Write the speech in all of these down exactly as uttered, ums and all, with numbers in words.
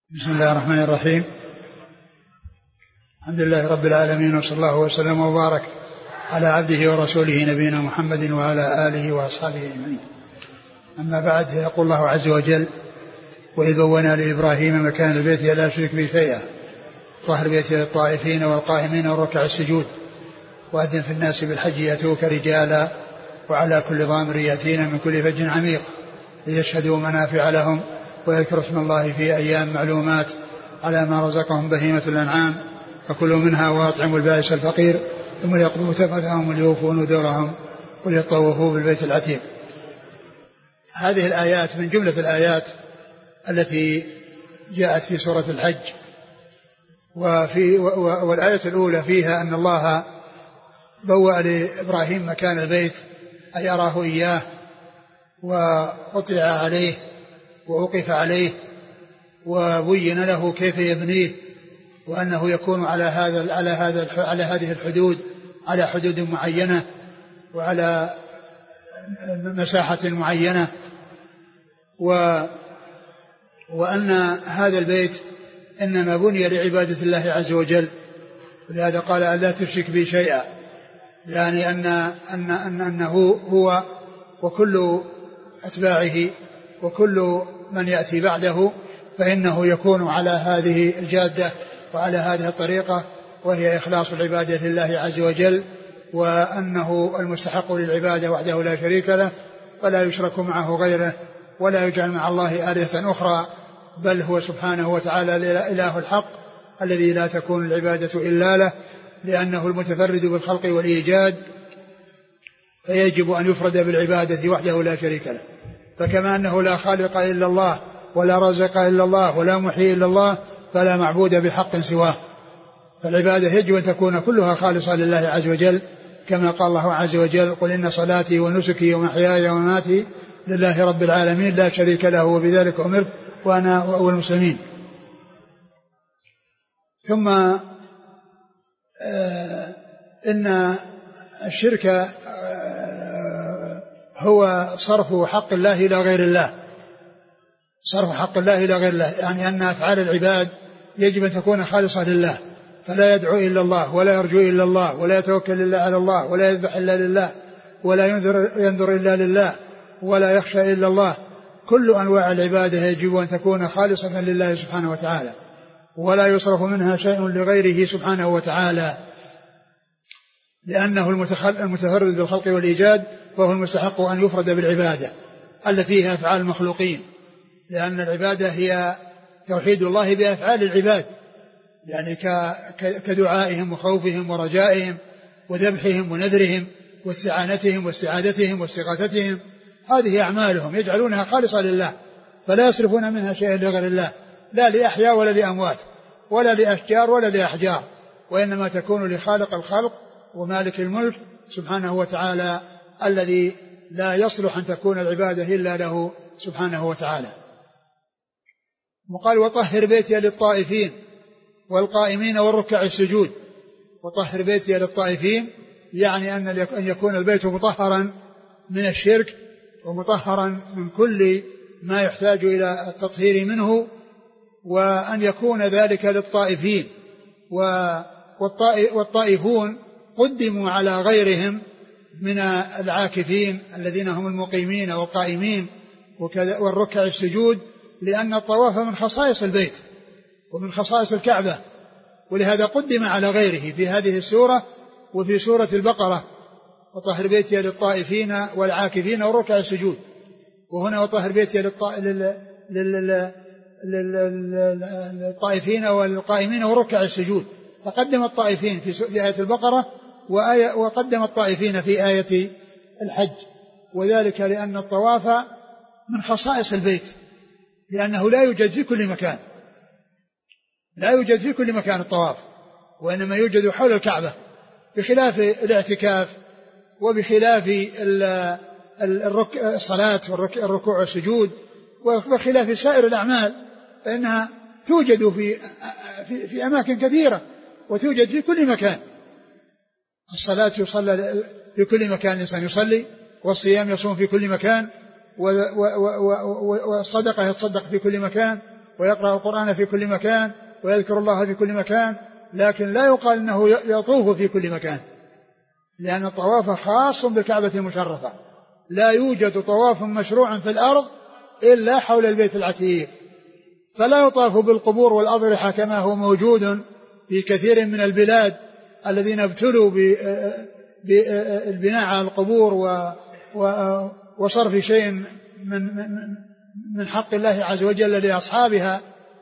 بسم الله الرحمن الرحيم. الحمد لله رب العالمين، وصلى الله وسلم وبارك على عبده ورسوله نبينا محمد وعلى آله وأصحابه أجمعين. أما بعد، يقول الله عز وجل: وإذ بوأنا لإبراهيم مكان البيت لا يشرك به شيئا طهر بيته للطائفين والقائمين والركع السجود وأذن في الناس بالحج يأتوك رجالا وعلى كل ضامر يأتين من كل فج عميق ليشهدوا منافع لهم ويذكروا اسم الله في أيام معلومات على ما رزقهم بهيمة الأنعام فكلوا منها وأطعموا البائس الفقير ثم ليقضوا تفثهم وليوفوا نذورهم وليطوفوا بالبيت العتيق. هذه الآيات من جملة الآيات التي جاءت في سورة الحج. وفي والآية الأولى فيها أن الله بوأ لإبراهيم مكان البيت، أي أراه إياه وأطلع عليه وأوقف عليه وبين له كيف يبنيه، وأنه يكون على هذا على هذا على هذه الحدود، على حدود معينة وعلى مساحة معينة، و وأن هذا البيت إنما بني لعبادة الله عز وجل، ولهذا قال ألا تشرك بي شيئا، يعني أن أن أن أنه هو وكل أتباعه وكل من يأتي بعده فإنه يكون على هذه الجادة وعلى هذه الطريقة، وهي إخلاص العبادة لله عز وجل، وأنه المستحق للعبادة وحده لا شريك له ولا يشرك معه غيره ولا يجعل مع الله آلهة أخرى، بل هو سبحانه وتعالى الإله الحق الذي لا تكون العبادة إلا له، لأنه المتفرد بالخلق والإيجاد، فيجب أن يفرد بالعبادة وحده لا شريك له. فكما أنه لا خالق إلا الله ولا رازق إلا الله ولا محيي إلا الله فلا معبود بحق سواه، فالعبادة يجب أن تكون كلها خالصة لله عز وجل، كما قال الله عز وجل: قل إن صلاتي ونسكي ومحياي ومماتي لله رب العالمين لا شريك له وبذلك أمرت وأنا أول المسلمين. ثم آه إن الشرك آه هو صرف حق الله إلى غير الله، صرف حق الله إلى غير الله، يعني أن أفعال العباد يجب أن تكون خالصة لله، فلا يدعو إلا الله ولا يرجو إلا الله ولا يتوكل إلا على الله ولا يذبح إلا لله ولا ينذر, ينذر إلا لله ولا يخشى إلا الله. كل أنواع العبادة يجب أن تكون خالصة لله سبحانه وتعالى، ولا يصرف منها شيء لغيره سبحانه وتعالى، لأنه المتفرد بالخلق والإيجاد، فهو المستحق أن يفرد بالعبادة التي هي أفعال المخلوقين، لأن العبادة هي توحيد الله بأفعال العباد، يعني كدعائهم وخوفهم ورجائهم وذبحهم ونذرهم واستعانتهم واستعادتهم واستغاثتهم، هذه أعمالهم يجعلونها خالصة لله، فلا يصرفون منها شيئا لغير الله، لا لأحياء ولا لأموات ولا لأشجار ولا لأحجار، وإنما تكون لخالق الخلق ومالك الملك سبحانه وتعالى، الذي لا يصلح أن تكون العبادة إلا له سبحانه وتعالى. وقال: وطهر بيتي للطائفين والقائمين والركع السجود. وطهر بيتي للطائفين يعني أن يكون البيت مطهرا من الشرك ومطهرا من كل ما يحتاج إلى التطهير منه، وأن يكون ذلك للطائفين، والطائفون قدموا على غيرهم من العاكفين الذين هم المقيمين والقائمين والركع السجود، لأن الطواف من خصائص البيت ومن خصائص الكعبة، ولهذا قدم على غيره في هذه السورة وفي سورة البقرة: وطهر بيتي للطائفين والعاكفين والركع السجود. وهنا وطهر بيتي للطائفين والقائمين والركع السجود، فقدم الطائفين في آية البقرة وقدم الطائفين في آية الحج، وذلك لأن الطواف من خصائص البيت، لأنه لا يوجد في كل مكان، لا يوجد في كل مكان الطواف، وإنما يوجد حول الكعبة، بخلاف الاعتكاف وبخلاف الصلاة والركوع والسجود وبخلاف سائر الأعمال، فإنها توجد في في أماكن كثيرة وتوجد في كل مكان. الصلاة يصلى في كل مكان الإنسان يصلي، والصيام يصوم في كل مكان، والصدقة يتصدق في كل مكان، ويقرأ القرآن في كل مكان ويذكر الله في كل مكان، لكن لا يقال أنه يطوف في كل مكان، لأن الطواف خاص بالكعبة المشرفة، لا يوجد طواف مشروع في الأرض إلا حول البيت العتيق، فلا يطاف بالقبور والأضرحة كما هو موجود في كثير من البلاد الذين ابتلوا بالبناء على القبور وصرف شيء من من حق الله عز وجل لأصحابها.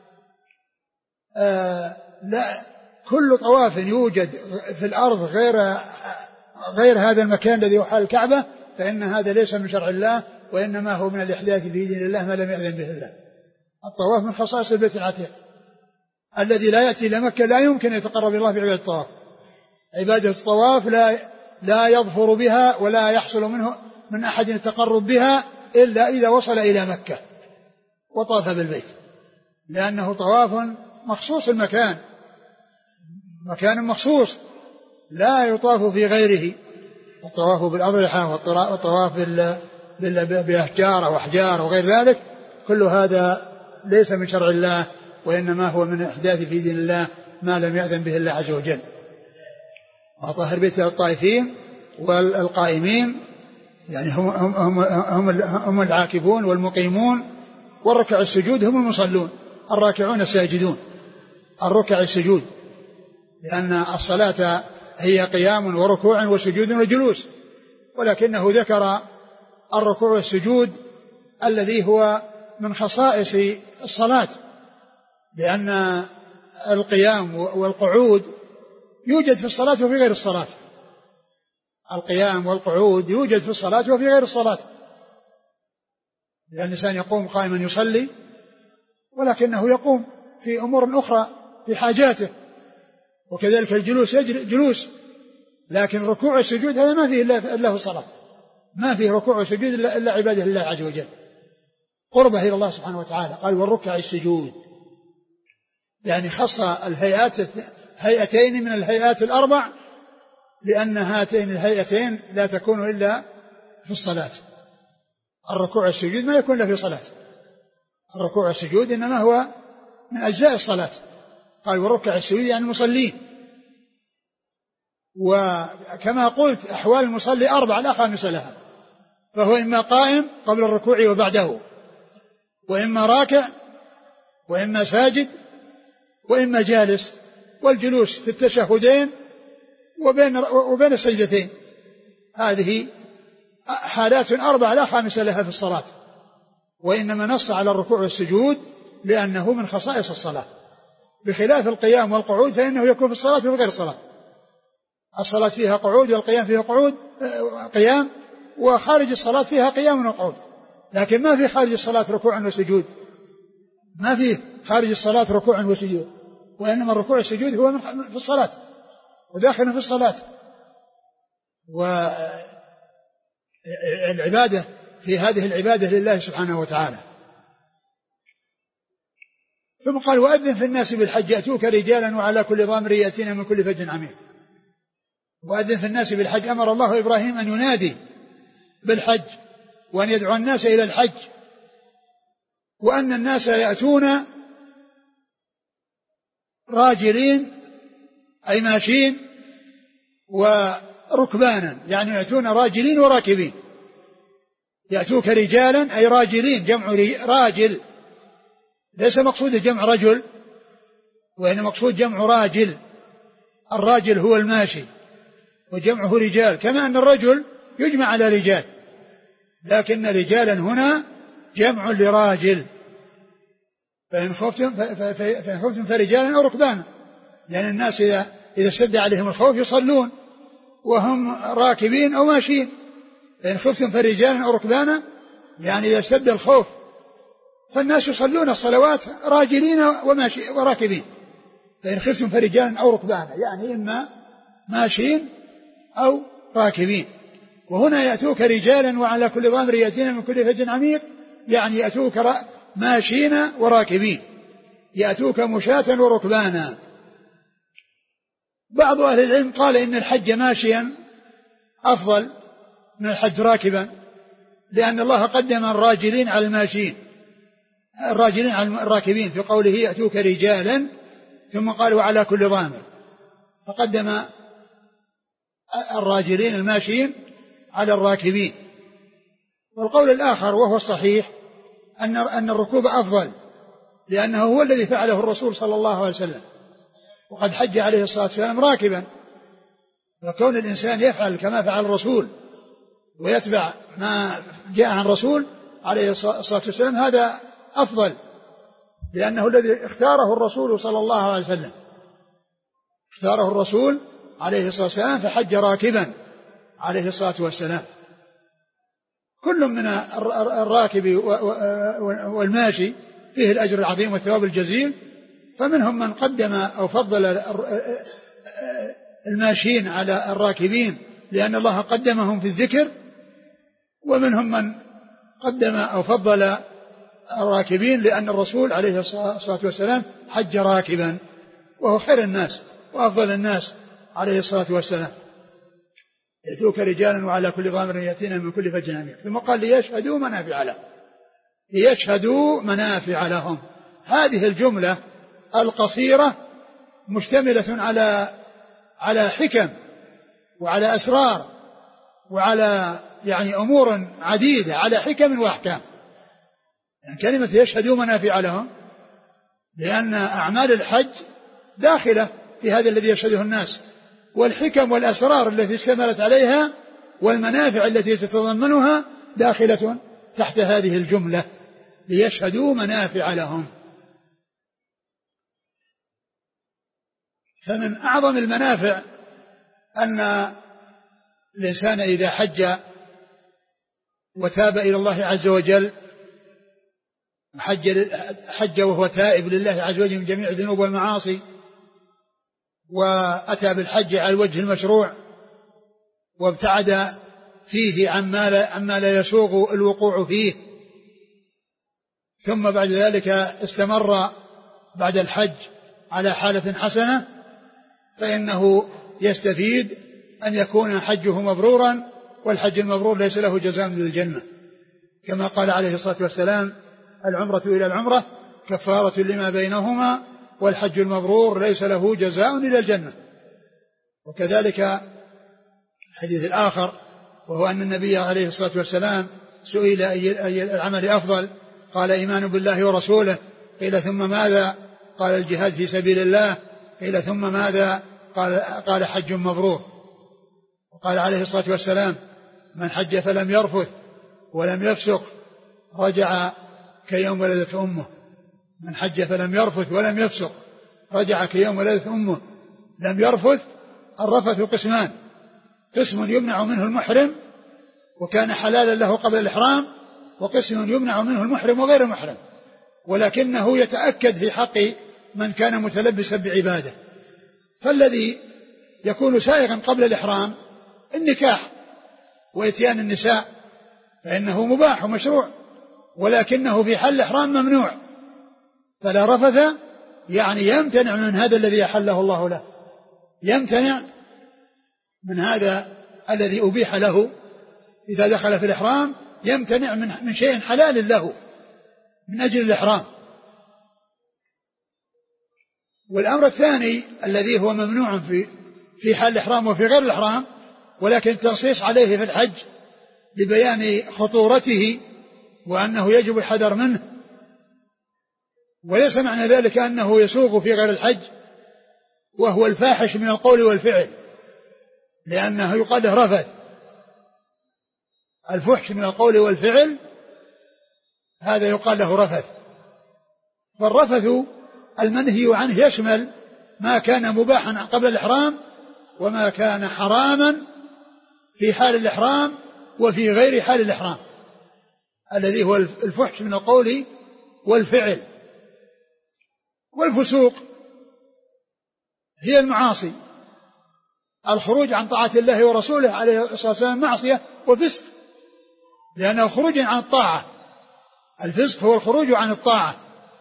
لا، كل طواف يوجد في الأرض غير غير هذا المكان الذي هو حال الكعبة فإن هذا ليس من شرع الله، وإنما هو من الإحداث في دين الله ما لم يأذن به الله. الطواف من خصائص البيت العتيق، الذي لا يأتي إلى مكة لا يمكن يتقرب الله بعبادة الطواف. عبادة الطواف لا لا يظفر بها ولا يحصل منه من أحد التقرب بها إلا إذا وصل إلى مكة وطاف بالبيت، لأنه طواف مخصوص المكان، مكان مخصوص لا يطاف في غيره. الطواف بالأضرحة والطواف بأشجار أو أحجار وغير ذلك كل هذا ليس من شرع الله، وإنما هو من إحداث في دين الله ما لم يأذن به الله عز وجل. وطهر بيت الطائفين والقائمين يعني هم, هم, هم, هم العاكفون والمقيمون، والركع السجود هم المصلون، الراكعون الساجدون، الركع السجود، لأن الصلاة هي قيام وركوع وسجود وجلوس، ولكنه ذكر الركوع والسجود الذي هو من خصائص الصلاة، لأن القيام والقعود يوجد في الصلاة وفي غير الصلاة. القيام والقعود يوجد في الصلاة وفي غير الصلاة، لأن الإنسان يقوم قائما يصلي، ولكنه يقوم في أمور أخرى في حاجاته، وكذلك الجلوس جلوس، لكن ركوع السجود هذا ما فيه إلا في الصلاة، ما فيه ركوع السجود إلا عبادة الله عز وجل، قربه إلى الله سبحانه وتعالى. قال والركع السجود، يعني خص الهيئات هيئتين من الهيئات الأربع، لأن هاتين الهيئتين لا تكون إلا في الصلاة. الركوع السجود ما يكون إلا في صلاة، الركوع السجود إنما هو من أجزاء الصلاة. قال والركع السجود يعني المصلين، وكما قلت أحوال المصلي أربع لا خامس لها، فهو إما قائم قبل الركوع وبعده، وإما راكع، وإما ساجد، وإما جالس، والجلوس في التشهدين وبين, وبين السجدتين. هذه حالات أربع لا خامس لها في الصلاة، وإنما نص على الركوع والسجود لأنه من خصائص الصلاة، بخلاف القيام والقعود فإنه يكون في الصلاة وفي غير الصلاة. الصلاة فيها قعود والقيام فيها قعود قيام، وخارج الصلاة فيها قيام وقعود، لكن ما في خارج الصلاة ركوع وسجود، ما في خارج الصلاة ركوع وسجود، وإنما الركوع والسجود هو في الصلاة وداخل في الصلاة. والعبادة في هذه العبادة لله سبحانه وتعالى. ثم قال وأذن في الناس بالحج يأتوك رجالا وعلى كل ضامر يأتين من كل فج عميق. وأذن في الناس بالحج، أمر الله إبراهيم أن ينادي بالحج وأن يدعو الناس إلى الحج، وأن الناس يأتون راجلين أي ماشين وركبانا، يعني يأتون راجلين وراكبين. يأتوك رجالا أي راجلين، جمع راجل، ليس مقصود جمع رجل، وإن مقصود جمع راجل. الراجل هو الماشي وجمعه رجال، كما أن الرجل يجمع على رجال، لكن رجالا هنا جمع لراجل. فإن خفتم فإن خفتم فرجالا أو ركبانا، لأن الناس إذا إذا اشتد عليهم الخوف يصلون وهم راكبين أو ماشيين. فإن خفتم فرجالا أو ركبانا، يعني إذا اشتد الخوف فالناس يصلون الصلوات راجلين وماشي وراكبين. فإن خفتم فرجالا أو ركبانا، يعني إما ماشيين أو راكبين. وهنا يأتوك رجالا وعلى كل ضامر يأتين من كل فج عميق، يعني يأتوك ماشين وراكبين، يأتوك مشاة وركبانا. بعض أهل العلم قال إن الحج ماشيا أفضل من الحج راكبا، لأن الله قدم الراجلين على الماشيين، الراجلين على الراكبين في قوله يأتوك رجالا ثم قالوا على كل ضامر، فقدم الراجلين الماشيين على الراكبين. والقول الآخر وهو الصحيح أن أن الركوب أفضل، لأنه هو الذي فعله الرسول صلى الله عليه وسلم، وقد حج عليه الصلاة والسلام راكبا، فكون الإنسان يفعل كما فعل الرسول ويتبع ما جاء عن الرسول عليه الصلاة والسلام هذا أفضل، لأنه الذي اختاره الرسول صلى الله عليه وسلم، اختاره الرسول عليه الصلاة والسلام فحج راكبا عليه الصلاة والسلام. كل من الراكب والماشي فيه الأجر العظيم والثواب الجزيل، فمنهم من قدم أو فضل الماشين على الراكبين لأن الله قدمهم في الذكر، ومنهم من قدم أو فضل الراكبين لأن الرسول عليه الصلاة والسلام حج راكبا، وهو خير الناس وأفضل الناس عليه الصلاة والسلام. يأتوك رجالا وعلى كل ضامر يأتينا من كل فج عميق. ثم قال ليشهدوا منافع لهم، ليشهدوا منافع لهم. هذه الجملة القصيرة مشتملة على على حكم وعلى أسرار وعلى يعني أمور عديدة، على حكم وأحكام. يعني كلمة يشهدوا منافع لهم لأن أعمال الحج داخلة في هذا الذي يشهده الناس، والحكم والأسرار التي اشتملت عليها والمنافع التي تتضمنها داخلة تحت هذه الجملة، ليشهدوا منافع لهم. فمن أعظم المنافع أن الإنسان إذا حج وتاب إلى الله عز وجل، حج, حج وهو تائب لله عز وجل من جميع الذنوب والمعاصي، وأتى بالحج على الوجه المشروع، وابتعد فيه عما لا, عما لا يسوغ الوقوع فيه، ثم بعد ذلك استمر بعد الحج على حالة حسنة، فإنه يستفيد أن يكون حجه مبرورا، والحج المبرور ليس له جزاء من الجنة، كما قال عليه الصلاة والسلام العمرة إلى العمرة كفارة لما بينهما، والحج المبرور ليس له جزاء إلى الجنة. وكذلك الحديث الآخر وهو أن النبي عليه الصلاة والسلام سئل أي العمل أفضل، قال إيمان بالله ورسوله، قيل ثم ماذا؟ قال الجهاد في سبيل الله، قيل ثم ماذا؟ قال, قال حج مبرور. وقال عليه الصلاة والسلام من حج فلم يرفث ولم يفسق رجع كيوم ولدت أمه. من حج فلم يرفث ولم يفسق رجع كيوم ولدت أمه. لم يرفث، الرفث قسمان، قسم يمنع منه المحرم وكان حلالا له قبل الإحرام، وقسم يمنع منه المحرم وغير المحرم، ولكنه يتأكد في حق من كان متلبسا بعباده. فالذي يكون سائغا قبل الإحرام النكاح وإتيان النساء فإنه مباح ومشروع، ولكنه في حال الإحرام ممنوع، فلا رفث يعني يمتنع من هذا الذي أحله الله له، يمتنع من هذا الذي أبيح له إذا دخل في الإحرام، يمتنع من من شيء حلال له من أجل الإحرام. والأمر الثاني الذي هو ممنوع في في حال الإحرام وفي غير الإحرام، ولكن التنصيص عليه في الحج لبيان خطورته وأنه يجب الحذر منه، وليس معنى ذلك أنه يسوغ في غير الحج، وهو الفاحش من القول والفعل، لأنه يقال له رفث. الفحش من القول والفعل هذا يقال له رفث. فالرفث المنهي عنه يشمل ما كان مباحا قبل الإحرام وما كان حراما في حال الإحرام وفي غير حال الإحرام، الذي هو الفحش من القول والفعل. والفسوق هي المعاصي، الخروج عن طاعة الله ورسوله عليه الصلاة والسلام معصية وفسق، لأنه خروج عن الطاعة. الفسق هو الخروج عن الطاعة.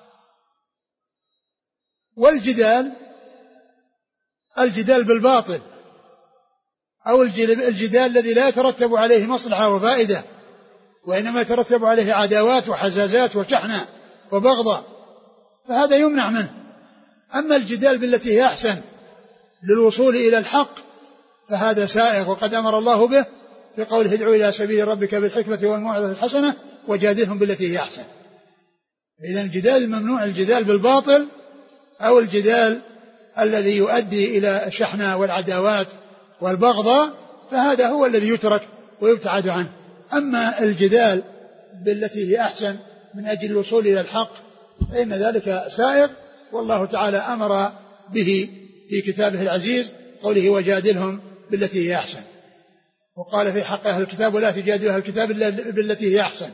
والجدال الجدال بالباطل، أو الجدال الذي لا يترتب عليه مصلحة وفائدة، وإنما يترتب عليه عداوات وحزازات وشحنة وبغضا، فهذا يمنع منه. أما الجدال بالتي هي أحسن للوصول إلى الحق فهذا سائغ، وقد أمر الله به في قوله ادعو إلى سبيل ربك بالحكمة والموعظة الحسنة وجادلهم بالتي هي أحسن. إذن الجدال ممنوع، الجدال بالباطل أو الجدال الذي يؤدي إلى الشحنة والعداوات والبغضاء فهذا هو الذي يترك ويبتعد عنه. أما الجدال بالتي هي أحسن من أجل الوصول إلى الحق فإن ذلك سائغ، والله تعالى أمر به في كتابه العزيز قوله وجادلهم بالتي هي أحسن، وقال في حق أهل الكتاب ولا تجادلوا أهل الكتاب إلا بالتي هي أحسن.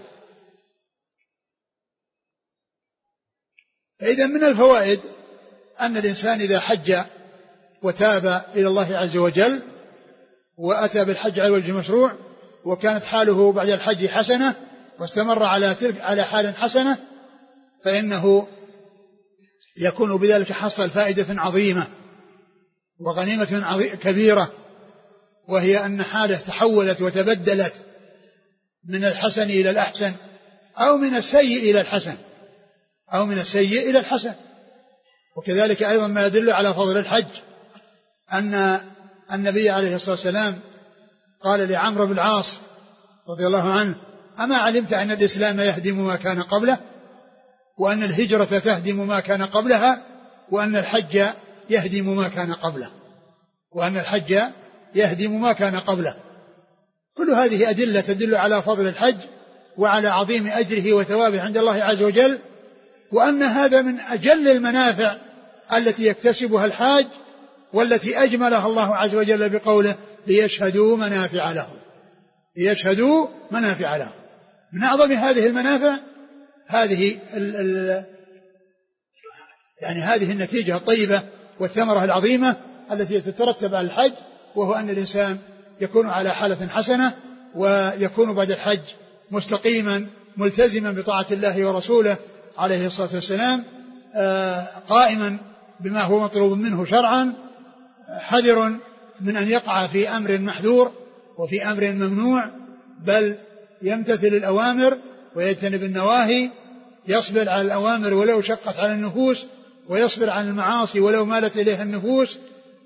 فإذا من الفوائد أن الإنسان إذا حج وتاب إلى الله عز وجل وأتى بالحج على وجه مشروع وكانت حاله بعد الحج حسنة واستمر على تلك على حال حسنة فإنه يكون بذلك حصل فائدة عظيمة وغنيمة كبيرة، وهي أن حاله تحولت وتبدلت من الحسن إلى الأحسن أو من السيء إلى الحسن أو من السيء إلى الحسن. وكذلك أيضا ما يدل على فضل الحج أن النبي عليه الصلاة والسلام قال لعمرو بن العاص رضي الله عنه أما علمت أن الإسلام يهدم ما كان قبله وأن الهجرة تهدم ما كان قبلها وأن الحج يهدم ما كان قبله وأن الحج يهدم ما كان قبله. كل هذه أدلة تدل على فضل الحج وعلى عظيم أجره وثوابه عند الله عز وجل، وأن هذا من أجل المنافع التي يكتسبها الحاج والتي أجملها الله عز وجل بقوله ليشهدوا منافع لهم ليشهدوا منافع لهم. من أعظم هذه المنافع هذه ال ال يعني هذه النتيجة الطيبة والثمرة العظيمة التي تترتب على الحج، وهو أن الإنسان يكون على حالة حسنة ويكون بعد الحج مستقيما ملتزما بطاعة الله ورسوله عليه الصلاة والسلام، قائما بما هو مطلوب منه شرعا، حذر من أن يقع في أمر محذور وفي أمر ممنوع، بل يمتثل الأوامر ويجتنب النواهي، يصبر على الأوامر ولو شقت على النفوس ويصبر عن المعاصي ولو مالت إليها النفوس.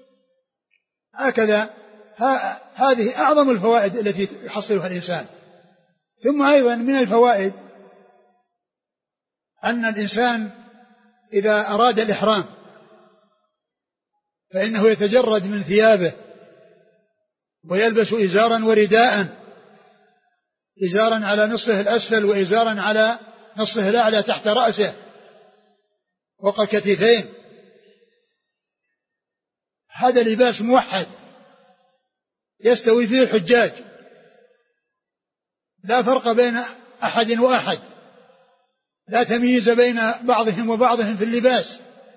هكذا هذه أعظم الفوائد التي يحصلها الإنسان. ثم أيضا من الفوائد أن الإنسان إذا أراد الإحرام فإنه يتجرد من ثيابه ويلبس إزارا ورداء، إزارا على نصفه الأسفل وإزارا على نصفه الأعلى تحت رأسه فوق الكتفين. هذا لباس موحد يستوي فيه الحجاج، لا فرق بين أحد وأحد، لا تمييز بين بعضهم وبعضهم في اللباس.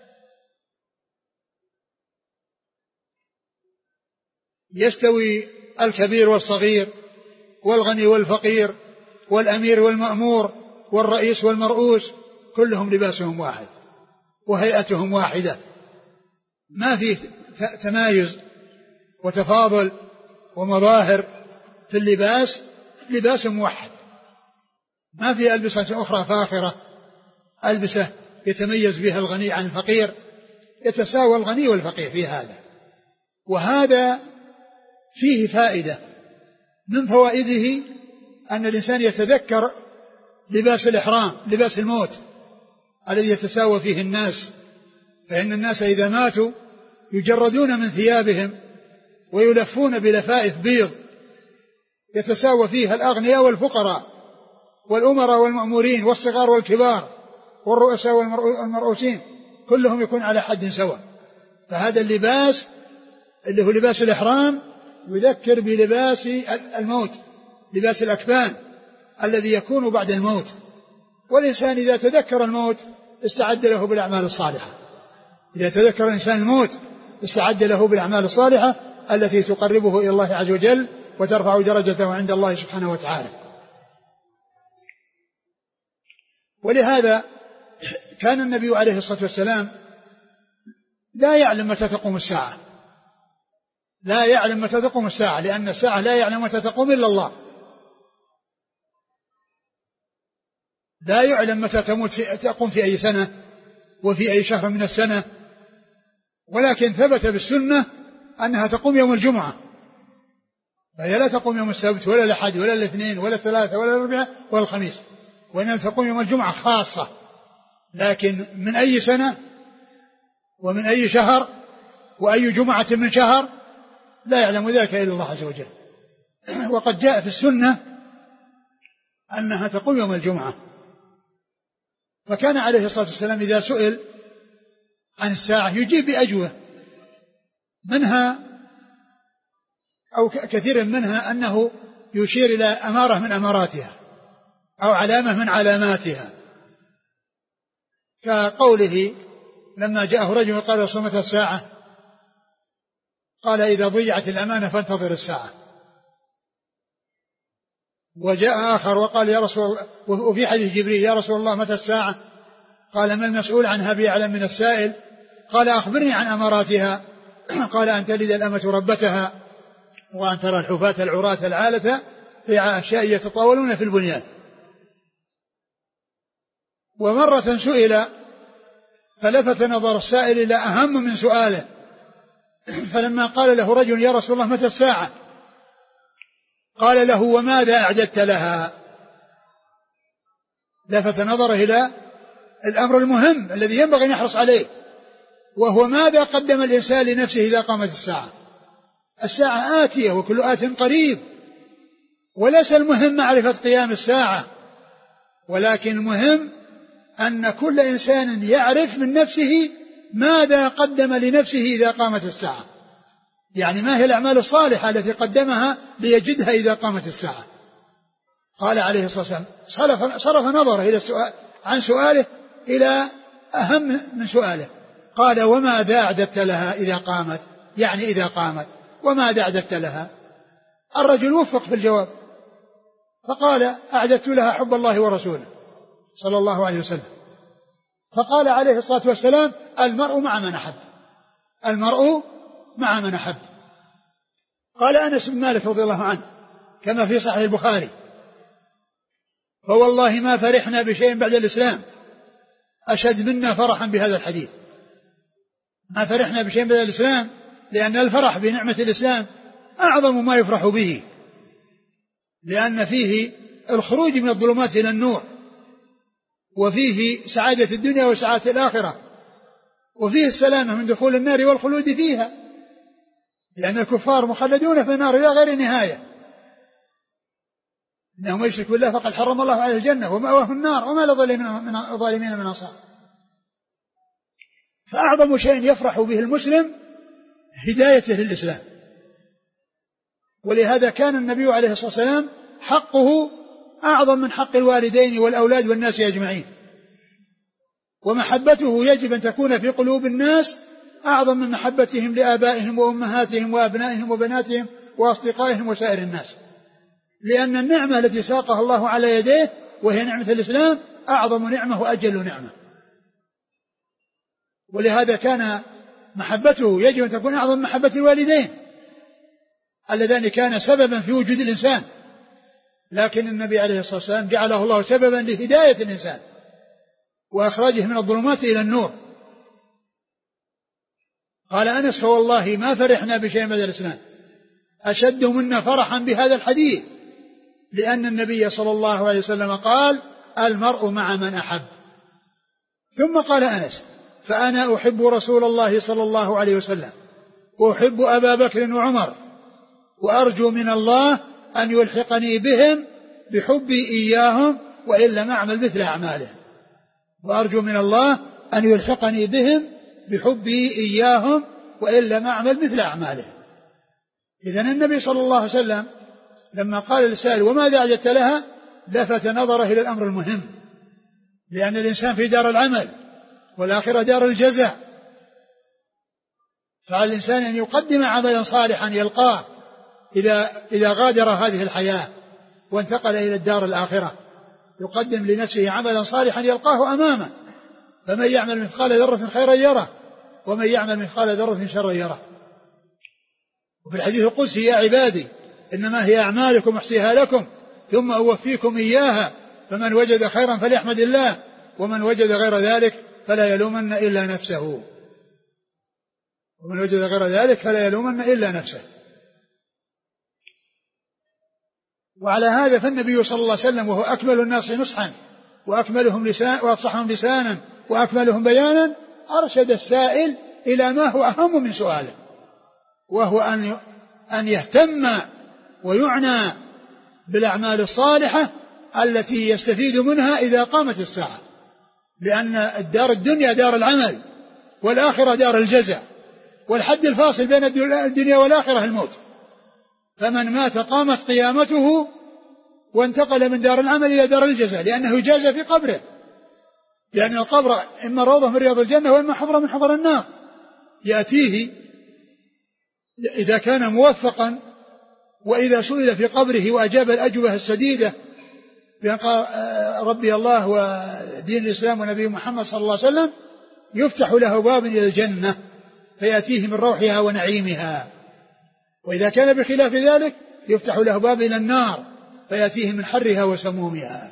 يستوي الكبير والصغير والغني والفقير والأمير والمأمور والرئيس والمرؤوس، كلهم لباسهم واحد وهيئتهم واحدة، ما فيه تمايز وتفاضل ومظاهر في اللباس، لباس موحد، ما في ألبسة أخرى فاخرة، ألبسة يتميز بها الغني عن الفقير، يتساوى الغني والفقير في هذا. وهذا فيه فائدة، من فوائده أن الإنسان يتذكر لباس الإحرام، لباس الموت الذي يتساوى فيه الناس، فإن الناس إذا ماتوا يجردون من ثيابهم ويلفون بلفائف بيض يتساوى فيها الأغنياء والفقراء والأمراء والمأمورين والصغار والكبار والرؤساء والمرؤوسين، كلهم يكون على حد سواء. فهذا اللباس اللي هو لباس الإحرام يذكر بلباس الموت، لباس الأكفان الذي يكون بعد الموت. والإنسان إذا تذكر الموت استعد له بالأعمال الصالحة، إذا تذكر الإنسان الموت استعد له بالأعمال الصالحة التي تقربه إلى الله عز وجل وترفع درجته عند الله سبحانه وتعالى. ولهذا كان النبي عليه الصلاة والسلام لا يعلم متى تقوم الساعة، لا يعلم متى تقوم الساعة، لأن الساعة لا يعلم متى تقوم إلا الله. لا يعلم متى تموت في تقوم في أي سنة وفي أي شهر من السنة، ولكن ثبت بالسنة أنها تقوم يوم الجمعة، فهي لا تقوم يوم السبت ولا الأحد ولا الاثنين ولا الثلاثة ولا الأربعاء ولا الخميس، وإنما تقوم يوم الجمعة خاصة. لكن من أي سنة ومن أي شهر وأي جمعة من شهر لا يعلم ذلك إلا الله عز وجل. وقد جاء في السنة أنها تقوم يوم الجمعة. فكان عليه الصلاة والسلام إذا سئل عن الساعة يجيب بأجوبة، منها أو كثير منها أنه يشير إلى أمارة من أماراتها أو علامة من علاماتها، كقوله لما جاءه رجل قال رسول متى الساعة؟ قال إذا ضيعت الأمانة فانتظر الساعة. وجاء آخر وقال يا رسول الله، وفي حديث جبريل يا رسول الله متى الساعة؟ قال ما المسؤول عنها بأعلم من السائل؟ قال أخبرني عن أماراتها. قال أن تلد الأمة ربتها وأن ترى الحفاة العراة العالة رعاء الشاء يتطاولون في البنيان. ومرة سئل فلفت نظر السائل إلى أهم من سؤاله، فلما قال له رجل يا رسول الله متى الساعة؟ قال له وماذا أعددت لها؟ لفت نظره إلى الأمر المهم الذي ينبغي أن يحرص عليه، وهو ماذا قدم الإنسان لنفسه إذا قامت الساعة. الساعة آتية وكل آت قريب، وليس المهم معرفة قيام الساعة، ولكن المهم أن كل إنسان يعرف من نفسه ماذا قدم لنفسه إذا قامت الساعة، يعني ما هي الأعمال الصالحة التي قدمها ليجدها إذا قامت الساعة. قال عليه الصلاة والسلام صرف, صرف نظره إلى السؤال عن سؤاله إلى أهم من سؤاله، قال وماذا أعددت لها إذا قامت؟ يعني إذا قامت وماذا أعددت لها؟ الرجل وفق في الجواب فقال أعددت لها حب الله ورسوله صلى الله عليه وسلم. فقال عليه الصلاة والسلام المرء مع من أحب، المرء مع من أحب. قال أنس بن مالك رضي الله عنه كما في صحيح البخاري فوالله ما فرحنا بشيء بعد الإسلام أشد منا فرحا بهذا الحديث. ما فرحنا بشيء بعد الإسلام لأن الفرح بنعمة الإسلام أعظم ما يفرح به، لأن فيه الخروج من الظلمات إلى النور، وفيه سعادة الدنيا وسعادة الآخرة، وفيه السلامة من دخول النار والخلود فيها، لأن الكفار مخلدون في النار إلى غير نهاية، إنهم يشرك بالله فقد حرم الله عليه الجنة ومأواه النار وما للظالمين من أنصار. فأعظم شيء يفرح به المسلم هدايته للإسلام، ولهذا كان النبي عليه الصلاة والسلام حقه أعظم من حق الوالدين والأولاد والناس أجمعين، ومحبته يجب أن تكون في قلوب الناس أعظم من محبتهم لآبائهم وأمهاتهم وأبنائهم وبناتهم وأصدقائهم وسائر الناس، لأن النعمة التي ساقها الله على يديه وهي نعمة الإسلام أعظم نعمة وأجل نعمة. ولهذا كان محبته يجب أن تكون أعظم من محبة الوالدين اللذان كان سببا في وجود الإنسان، لكن النبي عليه الصلاة والسلام جعله الله سببا لهداية الإنسان وأخراجه من الظلمات إلى النور. قال أنس فوالله ما فرحنا بشيء بعد الإسلام أشد منا فرحا بهذا الحديث، لأن النبي صلى الله عليه وسلم قال المرء مع من أحب. ثم قال أنس فأنا أحب رسول الله صلى الله عليه وسلم وأحب أبا بكر وعمر وأرجو من الله أن يلحقني بهم بحبي إياهم وإن لم أعمل مثل أعمالهم، وأرجو من الله أن يلحقني بهم بحبي إياهم وإن لم أعمل مثل أعمالهم. إذن النبي صلى الله عليه وسلم لما قال للسائل وماذا أعددت لها لفت نظره إلى الأمر المهم، لأن الإنسان في دار العمل والآخرة دار الجزاء، فعلى الإنسان أن يقدم عملا صالحا يلقاه إذا, إذا غادر هذه الحياة وانتقل إلى الدار الآخرة، يقدم لنفسه عملا صالحا يلقاه أمامه، فمن يعمل مثقال ذرة خيرا يره ومن يعمل مثقال ذرة شرا يره. وفي الحديث القدسي يا عبادي إنما هي أعمالكم أحصيها لكم ثم أوفيكم إياها فمن وجد خيرا فليحمد الله، ومن وجد غير ذلك فلا يلومن إلا نفسه ومن وجد غير ذلك فلا يلومن إلا نفسه. وعلى هذا فالنبي صلى الله عليه وسلم وهو أكمل الناس نصحا وأكملهم لسان وأفصحهم لسانا وأكملهم بيانا أرشد السائل إلى ما هو أهم من سؤاله، وهو أن أن يهتم ويعنى بالأعمال الصالحة التي يستفيد منها إذا قامت الساعة، لأن الدار الدنيا دار العمل والآخرة دار الجزاء، والحد الفاصل بين الدنيا والآخرة الموت، فمن مات قامت قيامته وانتقل من دار العمل إلى دار الجزاء، لأنه يجازى في قبره، لأن القبر إما روضة من رياض الجنة وإما حفرة من حفر النار. يأتيه إذا كان موفقا، وإذا سئل في قبره وأجاب الأجوبة السديدة بأن قال ربي الله ودين الإسلام ونبي محمد صلى الله عليه وسلم، يفتح له باب إلى الجنة فيأتيه من روحها ونعيمها، وإذا كان بخلاف ذلك يفتح له باب إلى النار فيأتيه من حرها وسمومها.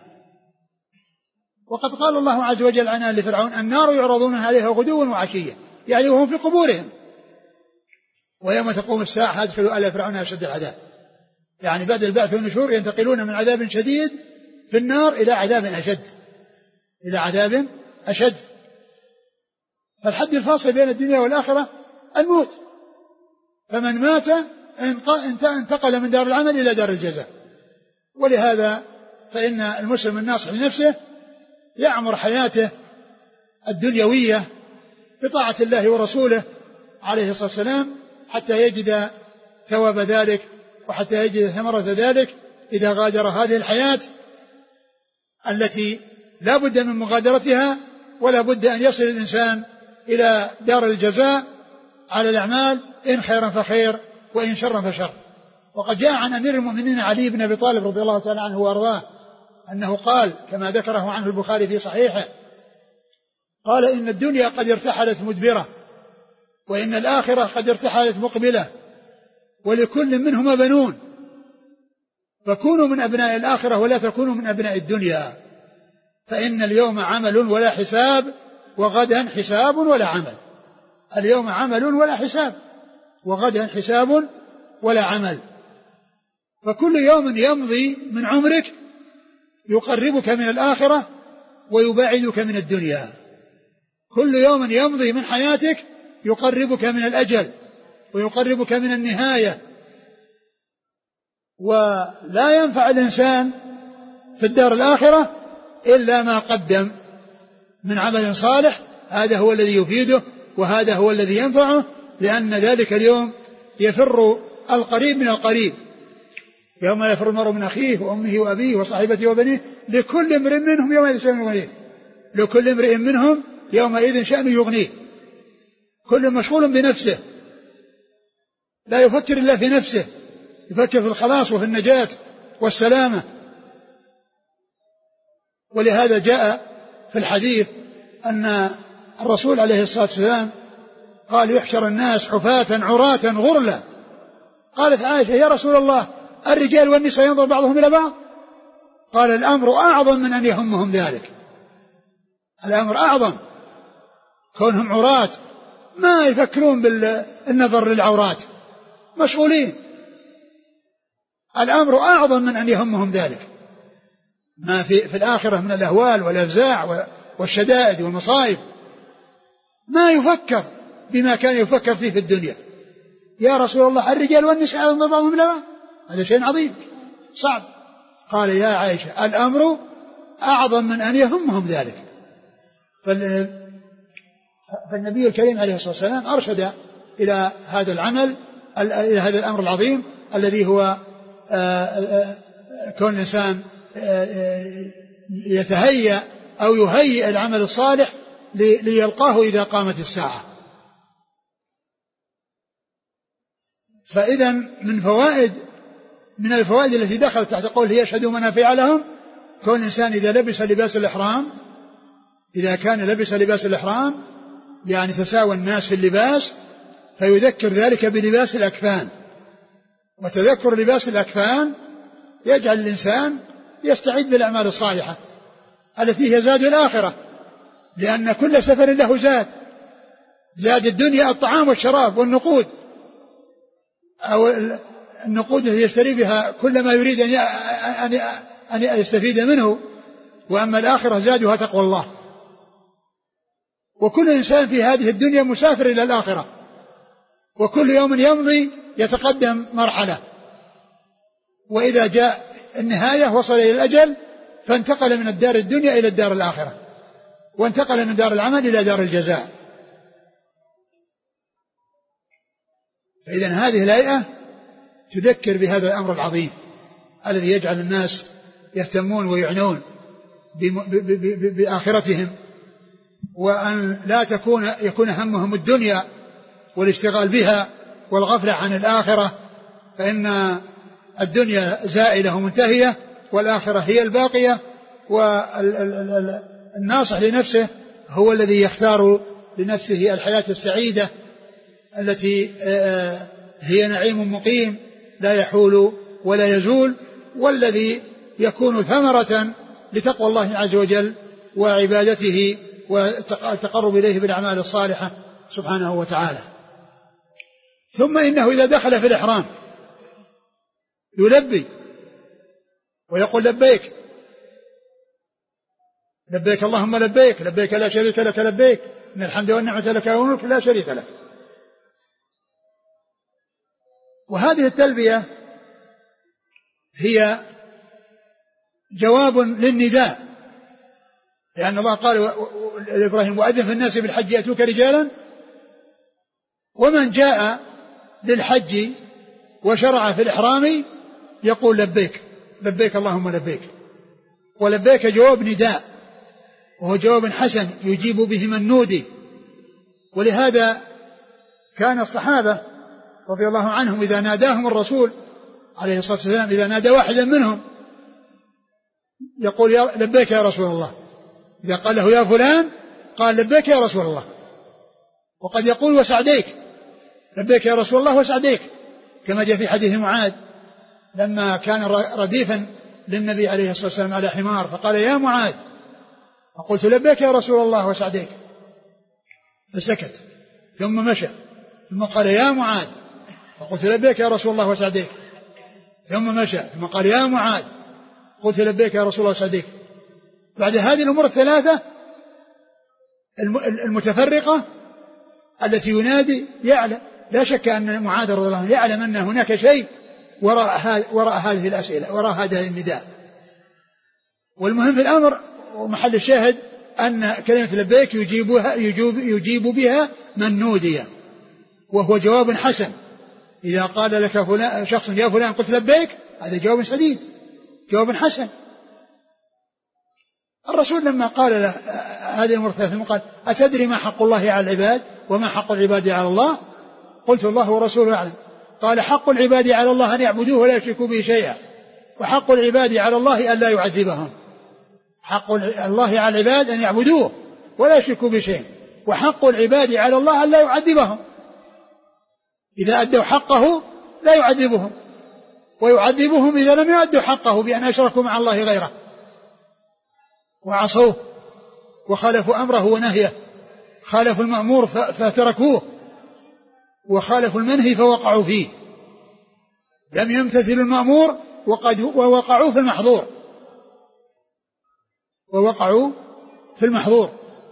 وقد قال الله عز وجل عنها لفرعون النار يعرضون عليها غدوا وعشيا، يعني وهم في قبورهم، ويوم تقوم الساعة أدخلوا آل فرعون أشد العذاب، يعني بعد البعث والنشور ينتقلون من عذاب شديد في النار إلى عذاب أشد إلى عذاب أشد. فالحد الفاصل بين الدنيا والآخرة الموت، فمن مات انتقل من دار العمل إلى دار الجزاء. ولهذا فإن المسلم الناصح لنفسه يعمر حياته الدنيوية بطاعة الله ورسوله عليه الصلاة والسلام حتى يجد ثواب ذلك وحتى يجد ثمرة ذلك إذا غادر هذه الحياة التي لا بد من مغادرتها، ولا بد أن يصل الإنسان إلى دار الجزاء على الأعمال، إن خيرا فخير وإن شرا فشر. وقد جاء عن أمير المؤمنين علي بن أبي طالب رضي الله تعالى عنه وأرضاه أنه قال كما ذكره عنه البخاري في صحيحه، قال إن الدنيا قد ارتحلت مدبرة، وإن الآخرة قد ارتحلت مقبلة، ولكل منهما بنون، فكونوا من أبناء الآخرة ولا تكونوا من أبناء الدنيا، فإن اليوم عمل ولا حساب، وغدا حساب ولا عمل. اليوم عمل ولا حساب، وغدا حساب ولا عمل. فكل يوم يمضي من عمرك يقربك من الآخرة ويبعدك من الدنيا، كل يوم يمضي من حياتك يقربك من الأجل ويقربك من النهاية. ولا ينفع الإنسان في الدار الآخرة إلا ما قدم من عمل صالح، هذا هو الذي يفيده وهذا هو الذي ينفعه، لأن ذلك اليوم يفر القريب من القريب، يوم يفر المرء من أخيه وأمه وأبيه وصاحبته وبنيه لكل امرئ منهم يومئذ شأن يغنيه لكل امرئ منهم يومئذ شأن يغنيه. كل مشغول بنفسه لا يفكر إلا في نفسه، يفكر في الخلاص وفي النجاة والسلامة. ولهذا جاء في الحديث أن الرسول عليه الصلاة والسلام قال يحشر الناس حفاة عراة غرلا. قالت عائشة يا رسول الله الرجال والنساء ينظر بعضهم إلى بعض؟ قال الأمر أعظم من أن يهمهم ذلك، الأمر أعظم، كونهم عراة ما يفكرون بالنظر للعورات، مشغولين، الأمر أعظم من أن يهمهم ذلك، ما في, في الآخرة من الأهوال والأفزاع والشدائد والمصائب ما يفكر بما كان يفكر فيه في الدنيا. يا رسول الله الرجال والنساء ينظر بعضهم إلى بعض؟ هذا شيء عظيم صعب. قال يا عائشة الأمر أعظم من أن يهمهم ذلك. فالنبي الكريم عليه الصلاة والسلام أرشد إلى هذا العمل، إلى هذا الأمر العظيم الذي هو كون الإنسان يتهيأ أو يهيئ العمل الصالح ليلقاه إذا قامت الساعة. فإذا من فوائد من الفوائد التي دخلت تحت قول يشهدوا منافع لهم، كون الإنسان إذا لبس لباس الإحرام، إذا كان لبس لباس الإحرام يعني تساوى الناس في اللباس، فيذكر ذلك بلباس الأكفان، وتذكر لباس الأكفان يجعل الإنسان يستعد بالأعمال الصالحة التي هي زاد الآخرة، لأن كل سفر له زاد. زاد الدنيا الطعام والشراب والنقود، أو النقود التي يشتري بها كل ما يريد أن يستفيد منه، وأما الآخرة زادها تقوى الله. وكل إنسان في هذه الدنيا مسافر إلى الآخرة، وكل يوم يمضي يتقدم مرحلة، وإذا جاء النهاية وصل إلى الأجل فانتقل من الدار الدنيا إلى الدار الآخرة، وانتقل من دار العمل إلى دار الجزاء. فإذن هذه الآية تذكر بهذا الأمر العظيم الذي يجعل الناس يهتمون ويعنون بآخرتهم، وأن لا تكون يكون همهم الدنيا والاشتغال بها والغفلة عن الآخرة، فإن الدنيا زائلة ومنتهية والآخرة هي الباقية. والناصح لنفسه هو الذي يختار لنفسه الحياة السعيدة التي هي نعيم مقيم لا يحول ولا يزول، والذي يكون ثمرة لتقوى الله عز وجل وعبادته والتقرب إليه بالأعمال الصالحة سبحانه وتعالى. ثم إنه إذا دخل في الإحرام يلبي ويقول لبيك لبيك اللهم لبيك لبيك لا شريك لك لبيك إن الحمد والنعمة لك والملك لا شريك لك. وهذه التلبية هي جواب للنداء، لأن الله قال لإبراهيم وأذن في الناس بالحج يأتوك رجالا، ومن جاء للحج وشرع في الإحرام يقول لبيك لبيك اللهم لبيك. ولبيك جواب نداء، وهو جواب حسن يجيب به من نودي. ولهذا كان الصحابة رضي الله عنهم إذا ناداهم الرسول عليه الصلاة والسلام، إذا نادى واحدا منهم يقول يا لبيك يا رسول الله. إذا قال له يا فلان قال لبيك يا رسول الله. وقد يقول وسعديك لبيك يا رسول الله وسعديك، كما جاء في حديث معاذ لما كان رديفا للنبي عليه الصلاة والسلام على حمار فقال يا معاذ، فقلت لبيك يا رسول الله وسعديك، فسكت ثم مشى، ثم قال يا معاذ، فقلت لبيك يا رسول الله وسعديك، ثم مشى، ثم قال يا معاذ، قلت لبيك يا رسول الله وسعديك. بعد هذه الأمور الثلاثة المتفرقة التي ينادي يعلم، لا شك أن معاذ رضي الله عنه يعلم أن هناك شيء وراء وراء هذه الأسئلة وراء هذا النداء. والمهم في الأمر ومحل الشاهد أن كلمة لبيك يجيبها يجيب, يجيب بها من نودي، وهو جواب حسن. إذا قال لك فلان شخص يا فلان قلت لبيك، هذا جواب سديد جواب حسن. الرسول لما قال له هذه المرة ثم قال أتدري ما حق الله على العباد وما حق العباد على الله؟ قلت الله ورسوله أعلم. قال حق العباد على الله أن يعبدوه ولا يشركوا به شيئا، وحق العباد على الله أن لا يعذبهم. حق الله على العباد أن يعبدوه ولا يشركوا به شيئا، وحق العباد على الله أن لا يعذبهم. إذا أدوا حقه لا يعذبهم، ويعذبهم إذا لم يؤدوا حقه بأن أشركوا مع الله غيره وعصوه وخالفوا أمره ونهيه، خالفوا المأمور فتركوه، وخالفوا المنهي فوقعوا فيه، لم يمتثلوا المأمور وقد ووقعوا في المحظور ووقعوا في المحظور.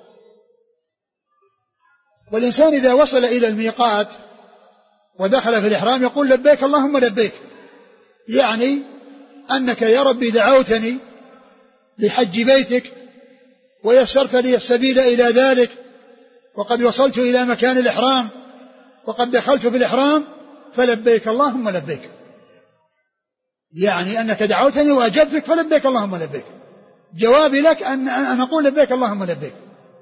والإنسان إذا وصل إلى الميقات ودخل في الإحرام يقول لبيك اللهم لبيك، يعني أنك يا ربي دعوتني لحج بيتك ويسرت لي السبيل إلى ذلك، وقد وصلت إلى مكان الإحرام وقد دخلت في الإحرام، فلبيك اللهم لبيك، يعني أنك دعوتني وأجبتك فلبيك اللهم لبيك. جوابي لك أن أن أقول لبيك اللهم لبيك.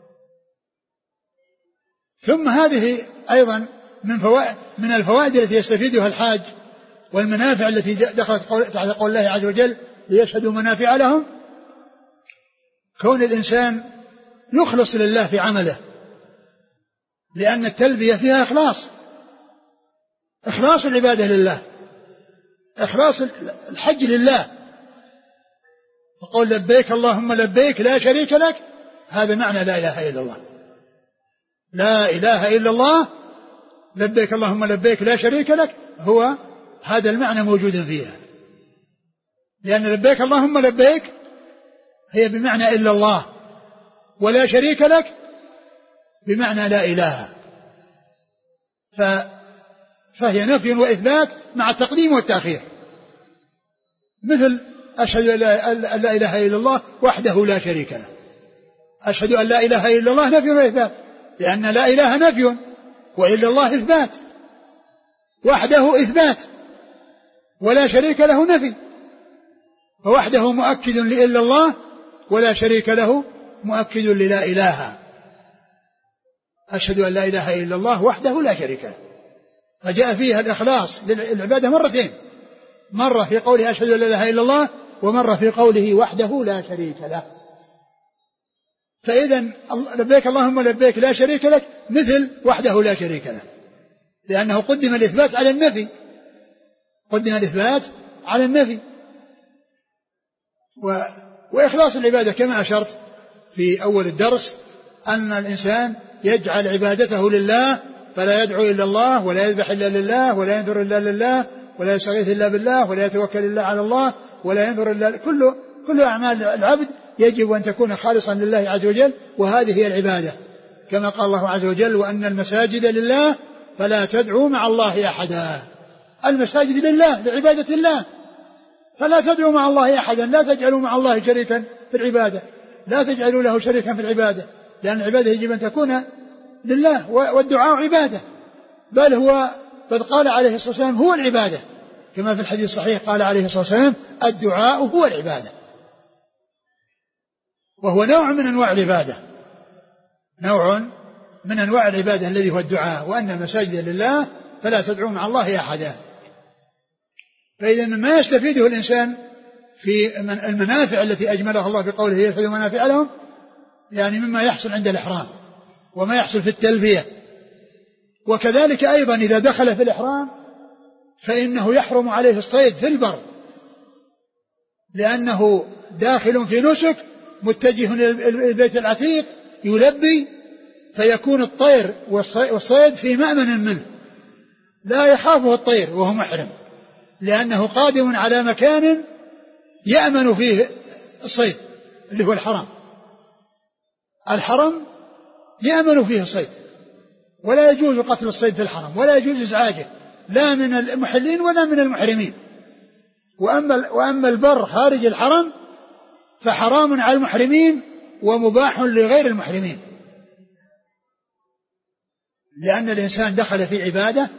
ثم هذه أيضا من فوائد من الفوائد التي يستفيدها الحاج والمنافع التي دخلت تحت قول الله عز وجل ليشهدوا منافع لهم، كون الإنسان يخلص لله في عمله، لأن التلبية فيها إخلاص، إخلاص العبادة لله، إخلاص الحج لله، وقول لبيك اللهم لبيك لا شريك لك، هذا معنى لا إله إلا الله. لا إله إلا الله لبيك اللهم لبيك لا شريك لك، هو هذا المعنى موجود فيها، لأن لبيك اللهم لبيك هي بمعنى إلا الله، ولا شريك لك بمعنى لا إله، فهي نفي وإثبات مع التقديم والتأخير. مثل أشهد أن لا إله إلا الله وحده لا شريك له، أشهد أن لا إله إلا الله نفي وإثبات، لأن لا إله نفي وإلا الله إثبات، وحده إثبات ولا شريك له نفي، فوحده مؤكد لإلا الله ولا شريك له مؤكد للا إله. أشهد أن لا إله إلا الله وحده لا شريك له، فجاء فيها الإخلاص للعبادة مرتين، مرة في قوله أشهد أن لا إله إلا الله، ومرة في قوله وحده لا شريك له. فإذا لبيك اللهم لبيك لا شريك لك مثل وحده لا شريك له، لأنه قدم الإثبات على النفي، قدم الإثبات على النفي. و... وإخلاص العبادة كما أشرت في أول الدرس أن الإنسان يجعل عبادته لله، فلا يدعو إلا الله، ولا يذبح إلا لله، ولا ينذر إلا لله، ولا يستغيث إلا بالله، ولا يتوكل إلا على الله، ولا ينذر إلا كل كل أعمال العبد يجب أن تكون خالصا لله عز وجل، وهذه هي العبادة، كما قال الله عز وجل وأن المساجد لله فلا تدعوا مع الله أحدا. المساجد لله لعبادة الله، فلا تدعوا مع الله أحدا، لا تجعلوا مع الله شريكا في العبادة، لا تجعلوا له شريكا في العبادة، لأن العبادة يجب أن تكون لله، والدعاء عبادة، بل هو قد قال عليه الصلاة والسلام هو العبادة، كما في الحديث الصحيح قال عليه الصلاة والسلام الدعاء هو العبادة، وهو نوع من أنواع العبادة، نوع من أنواع العبادة الذي هو الدعاء، وأن المساجد لله فلا تدعوا مع الله أحدا. فإذا مما يستفيده الإنسان في المنافع التي أجملها الله في قوله يحفظ منافع لهم، يعني مما يحصل عند الإحرام وما يحصل في التلبية، وكذلك أيضا إذا دخل في الإحرام فإنه يحرم عليه الصيد في البر، لأنه داخل في نسك متجه للبيت العتيق يلبي، فيكون الطير والصيد في مأمن منه، لا يخافه الطير وهو محرم، لأنه قادم على مكان يأمن فيه الصيد اللي هو الحرم. الحرم يأمن فيه الصيد، ولا يجوز قتل الصيد في الحرم، ولا يجوز إزعاجه لا من المحلين ولا من المحرمين. وأما, وأما البر خارج الحرم فحرام على المحرمين ومباح لغير المحرمين، لأن الإنسان دخل في عبادة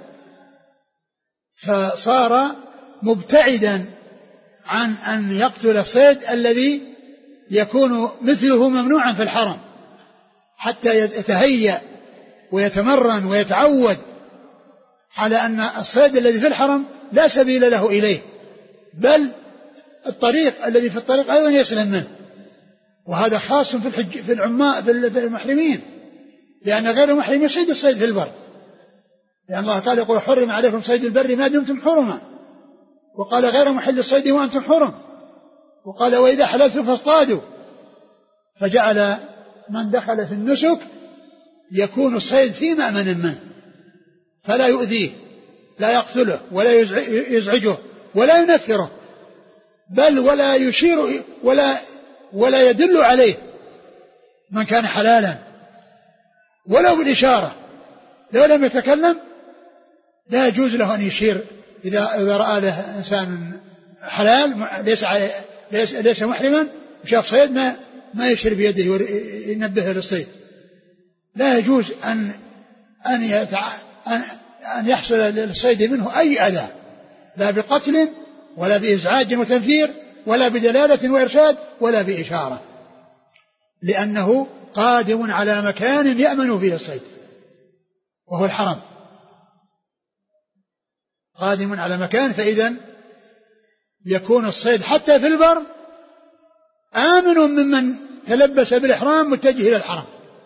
فصار مبتعدا عن أن يقتل الصيد الذي يكون مثله ممنوعا في الحرم، حتى يتهيأ ويتمرن ويتعود على أن الصيد الذي في الحرم لا سبيل له إليه، بل الطريق الذي في الطريق أيضا يسلم منه، وهذا خاص في الحج في العماء في المحرمين، لأن غير المحرم يصيد الصيد في البر، لأن الله قال يقول حرم عليكم صيد البر ما دمتم حرما، وقال غير محل الصيد وأنتم حرم، وقال وإذا حللتم فاصطادوا، فجعل من دخل في النسك يكون الصيد في مأمن منه، فلا يؤذيه، لا يقتله ولا يزعجه ولا ينفره، بل ولا يشير ولا ولا يدل عليه من كان حلالا ولو بالإشارة، لو لم يتكلم لا يجوز له أن يشير إذا, إذا رأى له إنسان حلال ليس, ليس, ليس محرما وشاف صيد ما, ما يشير بيده وينبه للصيد. لا يجوز أن, أن, يتع... أن, أن يحصل للصيد منه أي أذى، لا بقتل ولا بإزعاج وتنفير ولا بدلالة وإرشاد ولا بإشارة، لأنه قادم على مكان يأمن فيه الصيد وهو الحرم، قادم على مكان، فإذا يكون الصيد حتى في البر آمن ممن تلبس بالإحرام متجه إلى الحرم،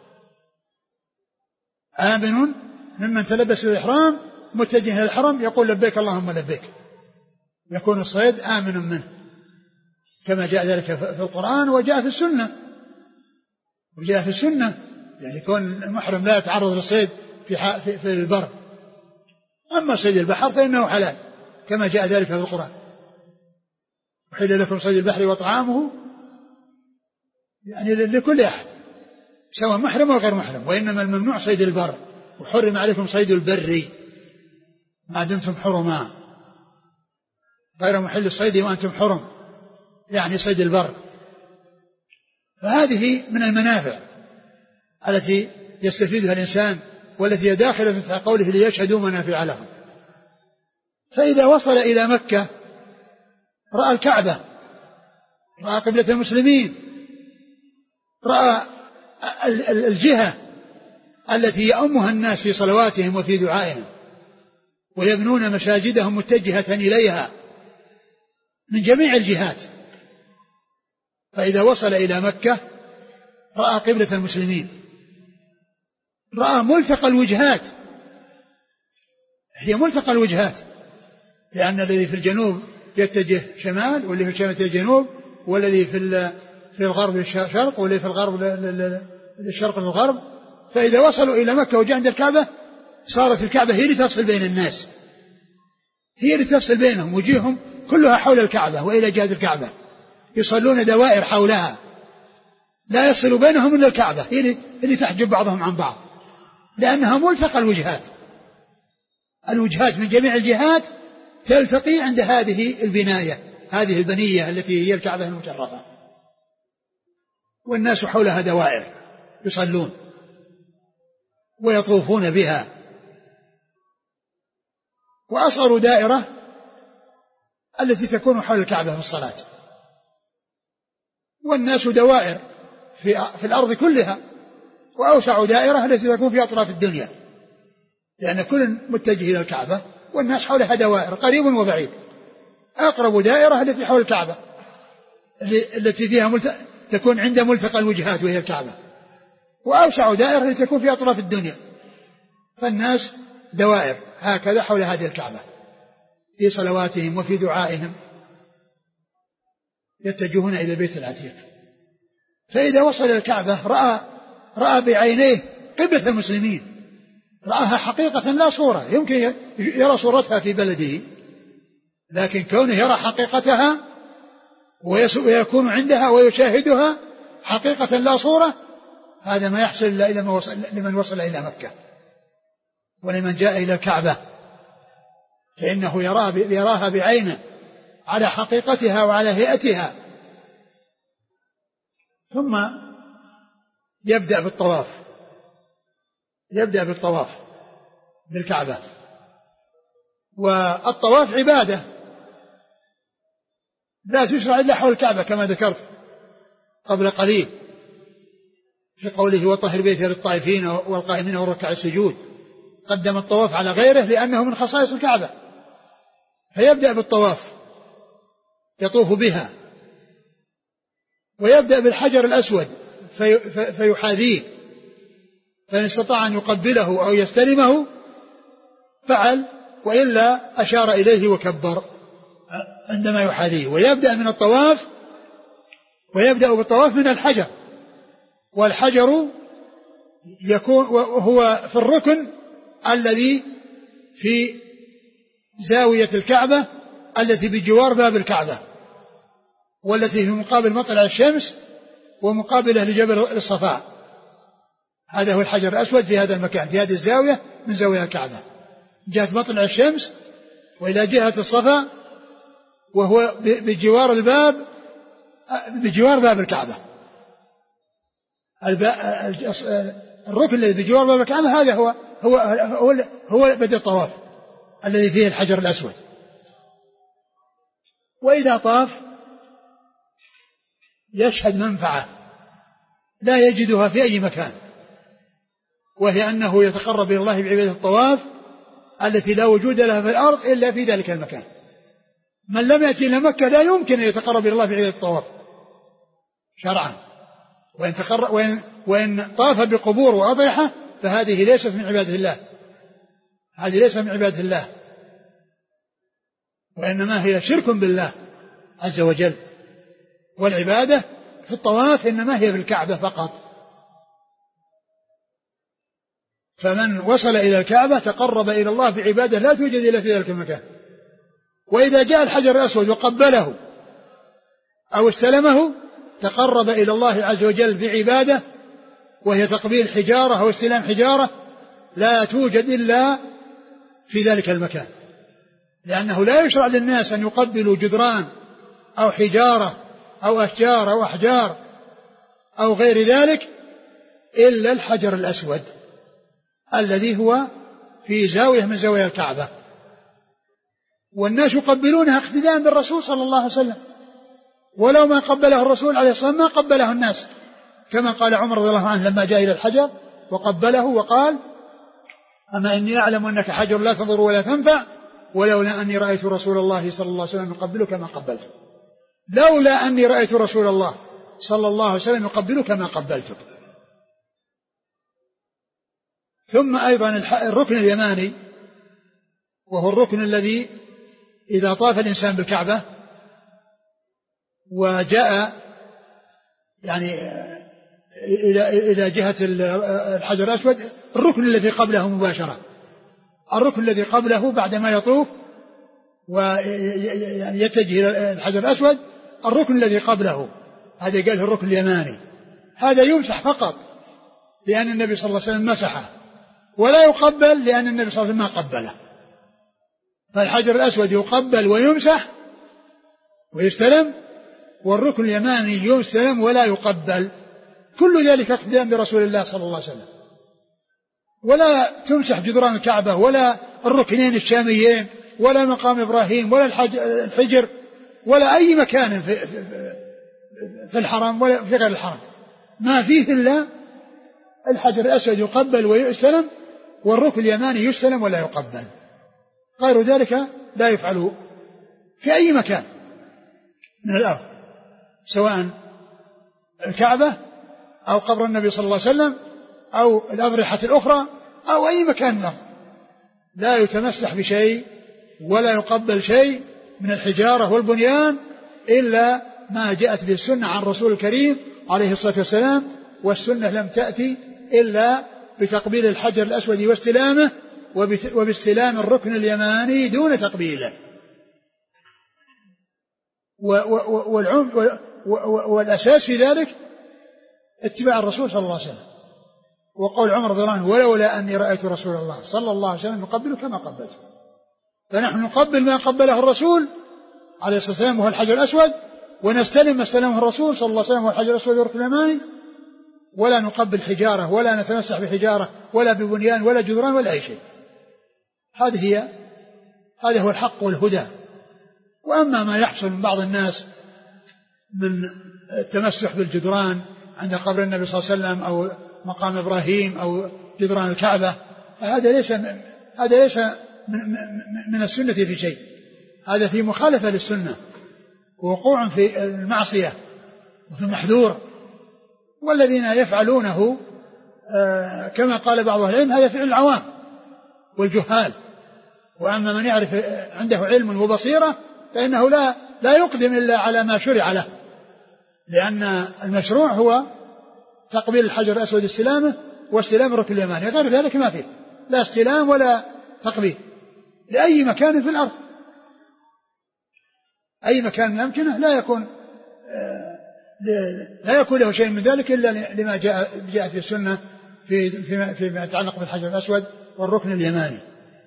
آمن ممن تلبس بالإحرام متجه إلى الحرم يقول لبيك اللهم لبيك، يكون الصيد آمن منه. كما جاء ذلك في القرآن وجاء في السنة وجاء في السنة يعني كون المحرم لا يتعرض للصيد في, في, في البر. أما صيد البحر فإنه حلال كما جاء ذلك في القرآن وحل لكم صيد البحر وطعامه يعني لكل أحد سواء محرم أو غير محرم. وإنما الممنوع صيد البر وحرم عليكم صيد البر ما دمتم حرما غير محل الصيد وأنتم حرم يعني صيد البر. فهذه من المنافع التي يستفيدها الإنسان والتي هي داخلة في قوله ليشهدوا منافع لهم. فإذا وصل إلى مكة رأى الكعبة رأى قبلة المسلمين رأى الجهة التي يؤمها الناس في صلواتهم وفي دعائهم ويبنون مساجدهم متجهة إليها من جميع الجهات. فإذا وصل إلى مكة رأى قبلة المسلمين رأى ملتقى الوجهات هي ملتقى الوجهات لأن الذي في الجنوب يتجه شمال والذي في الشمال يتجه جنوب والذي في في الغرب الشرق والذي في الغرب الشرق الغرب. فإذا وصلوا إلى مكة وجاء عند الكعبة صارت الكعبة هي اللي تفصل بين الناس هي اللي تفصل بينهم وجيههم كلها حول الكعبة وإلى جهة الكعبة يصلون دوائر حولها لا يفصل بينهم إلا الكعبة هي اللي تحجب بعضهم عن بعض لأنها ملتقى الوجهات الوجهات من جميع الجهات تلتقي عند هذه البناية هذه البنية التي هي الكعبة المشرفة والناس حولها دوائر يصلون ويطوفون بها. وأصغر دائرة التي تكون حول الكعبة في الصلاة والناس دوائر في, في الأرض كلها وأوسع دائرة التي تكون في أطراف الدنيا لأن كل متجه إلى الكعبة والناس حولها دوائر قريب وبعيد. أقرب دائرة التي حول الكعبة التي فيها ملت... تكون عند ملتقى الوجهات وهي الكعبة وأوسع دائرة التي تكون في أطراف الدنيا. فالناس دوائر هكذا حول هذه الكعبة في صلواتهم وفي دعائهم يتجهون إلى البيت العتيق. فإذا وصل إلى الكعبة رأى رأى بعينيه قبلة المسلمين رآها حقيقة لا صورة يمكن يرى صورتها في بلده لكن كونه يرى حقيقتها ويكون عندها ويشاهدها حقيقة لا صورة هذا ما يحصل إلا لمن وصل إلى مكة ولمن جاء إلى الكعبة فإنه يرى يراها بعينه على حقيقتها وعلى هيئتها. ثم يبدأ بالطواف يبدأ بالطواف بالكعبة. والطواف عبادة لا تشرع إلا حول الكعبة كما ذكرت قبل قليل في قوله وطهر بيتي للطائفين والقائمين والركع السجود قدم الطواف على غيره لأنه من خصائص الكعبة. فيبدأ بالطواف يطوف بها ويبدأ بالحجر الأسود في فيحاذيه فإن استطاع أن يقبله أو يستلمه فعل وإلا أشار إليه وكبر عندما يحاذيه. ويبدأ من الطواف ويبدأ بالطواف من الحجر والحجر يكون وهو في الركن الذي في زاوية الكعبة التي بجوار باب الكعبة والتي في مقابل مطلع الشمس ومقابله لجبل الصفاء. هذا هو الحجر الأسود في هذا المكان في هذه الزاوية من زاوية الكعبة جهة مطلع الشمس وإلى جهة الصفاء وهو بجوار الباب بجوار باب الكعبة. الركن الذي بجوار باب الكعبة هذا هو هو هو, هو بدء الطواف الذي فيه الحجر الأسود. وإذا طاف يشهد منفعة لا يجدها في أي مكان وهي أنه يتقرب إلى الله بعبادة الطواف التي لا وجود لها في الأرض إلا في ذلك المكان. من لم يأتي إلى مكة لا يمكن أن يتقرب إلى الله بعبادة الطواف شرعا. وإن, وإن, وإن طاف بقبور وأضرحة فهذه ليست من عبادة الله هذه ليست من عبادة الله وإنما هي شرك بالله عز وجل والعبادة في الطواف إنما هي في الكعبة فقط. فمن وصل إلى الكعبة تقرب إلى الله بعبادة لا توجد إلا في ذلك المكان. وإذا جاء الحجر الأسود وقبله أو استلمه تقرب إلى الله عز وجل بعبادة وهي تقبيل حجارة أو استلام حجارة لا توجد إلا في ذلك المكان، لأنه لا يشرع للناس أن يقبلوا جدران أو حجارة أو أشجار أو أحجار أو غير ذلك إلا الحجر الأسود الذي هو في زاوية من زوايا الكعبة. والناس يقبلونها اقتداء بالرسول صلى الله عليه وسلم، ولو ما قبله الرسول عليه الصلاة والسلام ما قبله الناس، كما قال عمر رضي الله عنه لما جاء إلى الحجر وقبله وقال: أما إني أعلم أنك حجر لا تضر ولا تنفع، ولولا أني رأيت رسول الله صلى الله عليه وسلم يقبلك ما قبلته. لولا أني رأيت رسول الله صلى الله عليه وسلم يقبلك ما قبلتك. ثم أيضا الركن اليماني، وهو الركن الذي إذا طاف الإنسان بالكعبة وجاء يعني إلى إلى جهة الحجر الأسود، الركن الذي قبله مباشرة، الركن الذي قبله بعدما يطوف ويعني يتجه إلى الحجر الأسود، الركن الذي قبله هذا قال الركن اليماني، هذا يمسح فقط لأن النبي صلى الله عليه وسلم مسحه، ولا يقبل لأن النبي صلى الله عليه وسلم ما قبله. فالحجر الأسود يقبل ويمسح ويستلم، والركن اليماني يستلم ولا يقبل، كل ذلك اقتداء برسول الله صلى الله عليه وسلم. ولا تمسح جدران الكعبة ولا الركنين الشاميين ولا مقام إبراهيم ولا الحجر ولا أي مكان في, في الحرم ولا في غير الحرم، ما فيه إلا الحجر الأسود يقبل ويستلم، والركن اليماني يستلم ولا يقبل، غير ذلك لا يفعل في أي مكان من الأرض، سواء الكعبة أو قبر النبي صلى الله عليه وسلم أو الأضرحة الأخرى أو أي مكان من الأرض، لا يتمسح بشيء ولا يقبل شيء من الحجارة والبنيان إلا ما جاءت به السنة عن الرسول الكريم عليه الصلاة والسلام، والسنة لم تأتي إلا بتقبيل الحجر الأسود واستلامه وباستلام الركن اليماني دون تقبيله. والأساس في ذلك اتباع الرسول صلى الله عليه وسلم، وقول عمر رضي الله عنه: ولولا أني رأيت رسول الله صلى الله عليه وسلم يقبله كما قبلته. فنحن نقبل ما قبله الرسول عليه الصلاة والسلام وهو الحجر الأسود، ونستلم ما استلمه الرسول صلى الله عليه وسلم وهو الحجر الأسود والركن اليماني، ولا نقبل حجارة ولا نتمسح بحجارة ولا ببنيان ولا جدران ولا أي شيء. هذه هي هذا هو الحق والهدى. وأما ما يحصل من بعض الناس من التمسح بالجدران عند قبر النبي صلى الله عليه وسلم أو مقام إبراهيم أو جدران الكعبة، هذا ليس هذا ليس من السنة في شيء، هذا في مخالفة للسنة ووقوع في المعصية وفي المحذور. والذين يفعلونه كما قال بعض أهل العلم هذا فعل العوام والجهال، وأما من يعرف عنده علم وبصيرة فإنه لا لا يقدم إلا على ما شرع له، لأن المشروع هو تقبيل الحجر الأسود استلامه واستلام الركن اليماني، غير ذلك ما فيه لا استلام ولا تقبيل لأي مكان في الأرض. أي مكان من الأمكنة لا يكون لا يكون له شيء من ذلك إلا لما جاء جاء في السنة في فيما فيما يتعلق بالحجر الأسود والركن اليماني.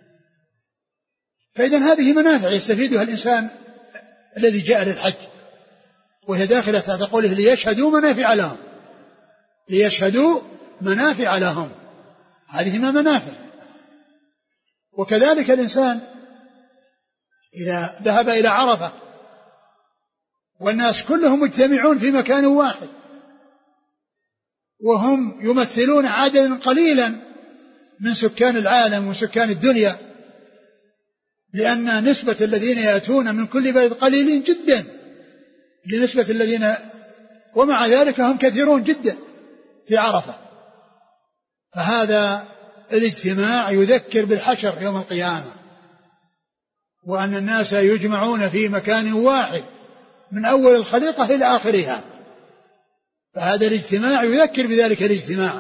فإذا هذه منافع يستفيدها الإنسان الذي جاء للحج، وهي داخلة تحت قوله: ليشهدوا منافع لهم، ليشهدوا منافع لهم، هذه ما منافع. وكذلك الإنسان إذا ذهب إلى عرفة والناس كلهم مجتمعون في مكان واحد وهم يمثلون عددا قليلا من سكان العالم وسكان الدنيا، لأن نسبة الذين يأتون من كل بلد قليلين جدا لنسبة الذين، ومع ذلك هم كثيرون جدا في عرفة. فهذا الاجتماع يذكر بالحشر يوم القيامة، وأن الناس يجمعون في مكان واحد من أول الخليقة إلى آخرها. فهذا الاجتماع يذكر بذلك الاجتماع،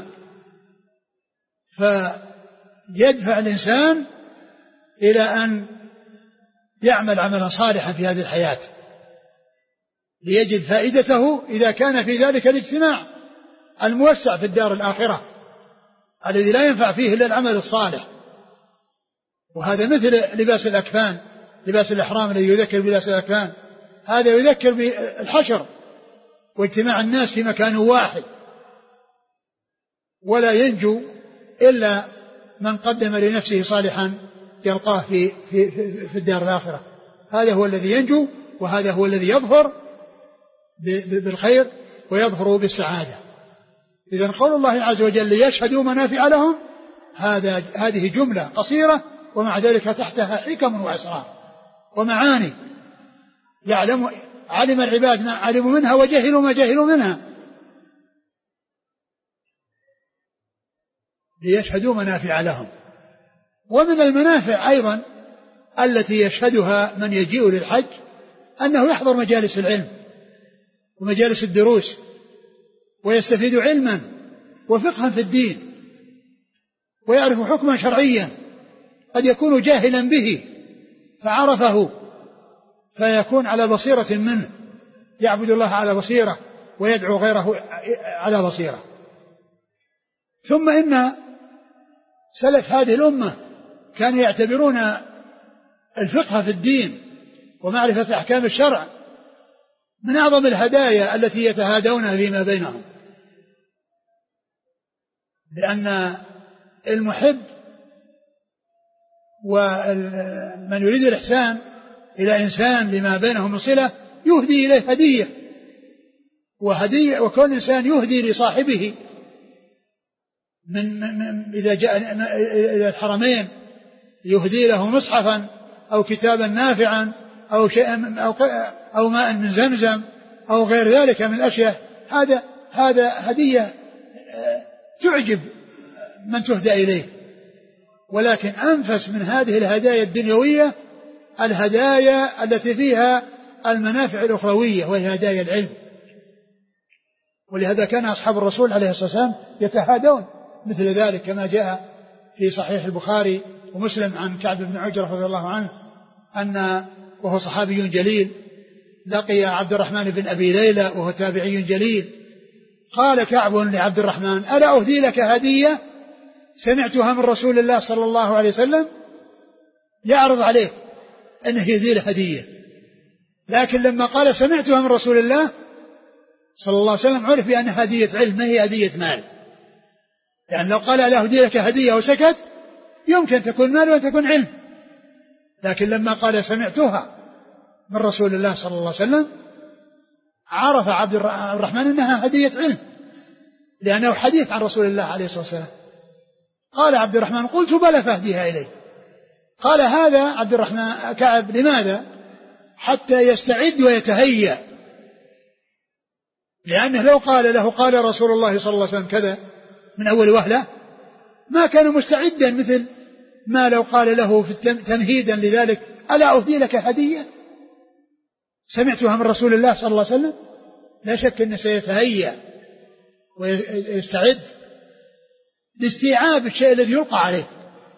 فيدفع الإنسان إلى أن يعمل عملا صالحا في هذه الحياة ليجد فائدته إذا كان في ذلك الاجتماع الموسع في الدار الآخرة الذي لا ينفع فيه إلا العمل الصالح. وهذا مثل لباس الأكفان، لباس الإحرام الذي يذكر بلباس الأكفان، هذا يذكر بالحشر واجتماع الناس في مكان واحد، ولا ينجو إلا من قدم لنفسه صالحا يلقاه في, في, في, في الدار الآخرة. هذا هو الذي ينجو، وهذا هو الذي يظهر بالخير ويظهر بالسعادة. إذن قول الله عز وجل ليشهدوا منافع لهم، هذا هذه جملة قصيرة ومع ذلك تحتها حكم وأسرار ومعاني يعلم علم العباد ما علموا منها وجهلوا ما جهلوا منها. ليشهدوا منافع لهم. ومن المنافع أيضا التي يشهدها من يجيء للحج أنه يحضر مجالس العلم ومجالس الدروس ويستفيد علما وفقها في الدين ويعرف حكما شرعيا قد يكون جاهلا به فعرفه فيكون على بصيرة منه، يعبد الله على بصيرة ويدعو غيره على بصيرة. ثم إن سلف هذه الأمة كانوا يعتبرون الفقه في الدين ومعرفة أحكام الشرع من أعظم الهدايا التي يتهادونها فيما بينهم، لأن المحب ومن يريد الإحسان إلى إنسان لما بينهم من صلة يهدي إليه هدية، وهدية وكل إنسان يهدي لصاحبه من, من إذا جاء إلى الحرمين يهدي له مصحفا أو كتابا نافعا أو شيئا أو, أو ماء من زمزم أو غير ذلك من الأشياء. هذا هذا هدية تعجب من تهدى إليه. ولكن أنفس من هذه الهدايا الدنيوية الهدايا التي فيها المنافع الأخروية وهي هدايا العلم. ولهذا كان أصحاب الرسول عليه الصلاة والسلام يتهادون مثل ذلك كما جاء في صحيح البخاري ومسلم عن كعب بن عجرة رضي الله عنه أن وهو صحابي جليل لقي عبد الرحمن بن أبي ليلى وهو تابعي جليل. قال كعب لعبد الرحمن: ألا أهدي لك هدية سمعتها من رسول الله صلى الله عليه وسلم؟ يعرض عليه أنه يهدي له هدية، لكن لما قال سمعتها من رسول الله صلى الله عليه وسلم عرف بأنها هدية علم ما هي هدية مال. يعني لو قال لا أهدي لك هدية وسكت يمكن تكون مال وأن تكون علم، لكن لما قال سمعتها من رسول الله صلى الله عليه وسلم عرف عبد الرحمن أنها هدية علم لأنه حديث عن رسول الله عليه الصلاة والسلام. قال عبد الرحمن: قلت بلى فأهديها إليه. قال هذا عبد الرحمن كعب لماذا؟ حتى يستعد ويتهيأ، لأنه لو قال له قال رسول الله صلى الله عليه وسلم كذا من أول وهلة ما كان مستعدا مثل ما لو قال له في تمهيدا لذلك: ألا أهدي لك هدية سمعتها من رسول الله صلى الله عليه وسلم. لا شك أنه سيتهيأ ويستعد لاستيعاب الشيء الذي يلقى عليه،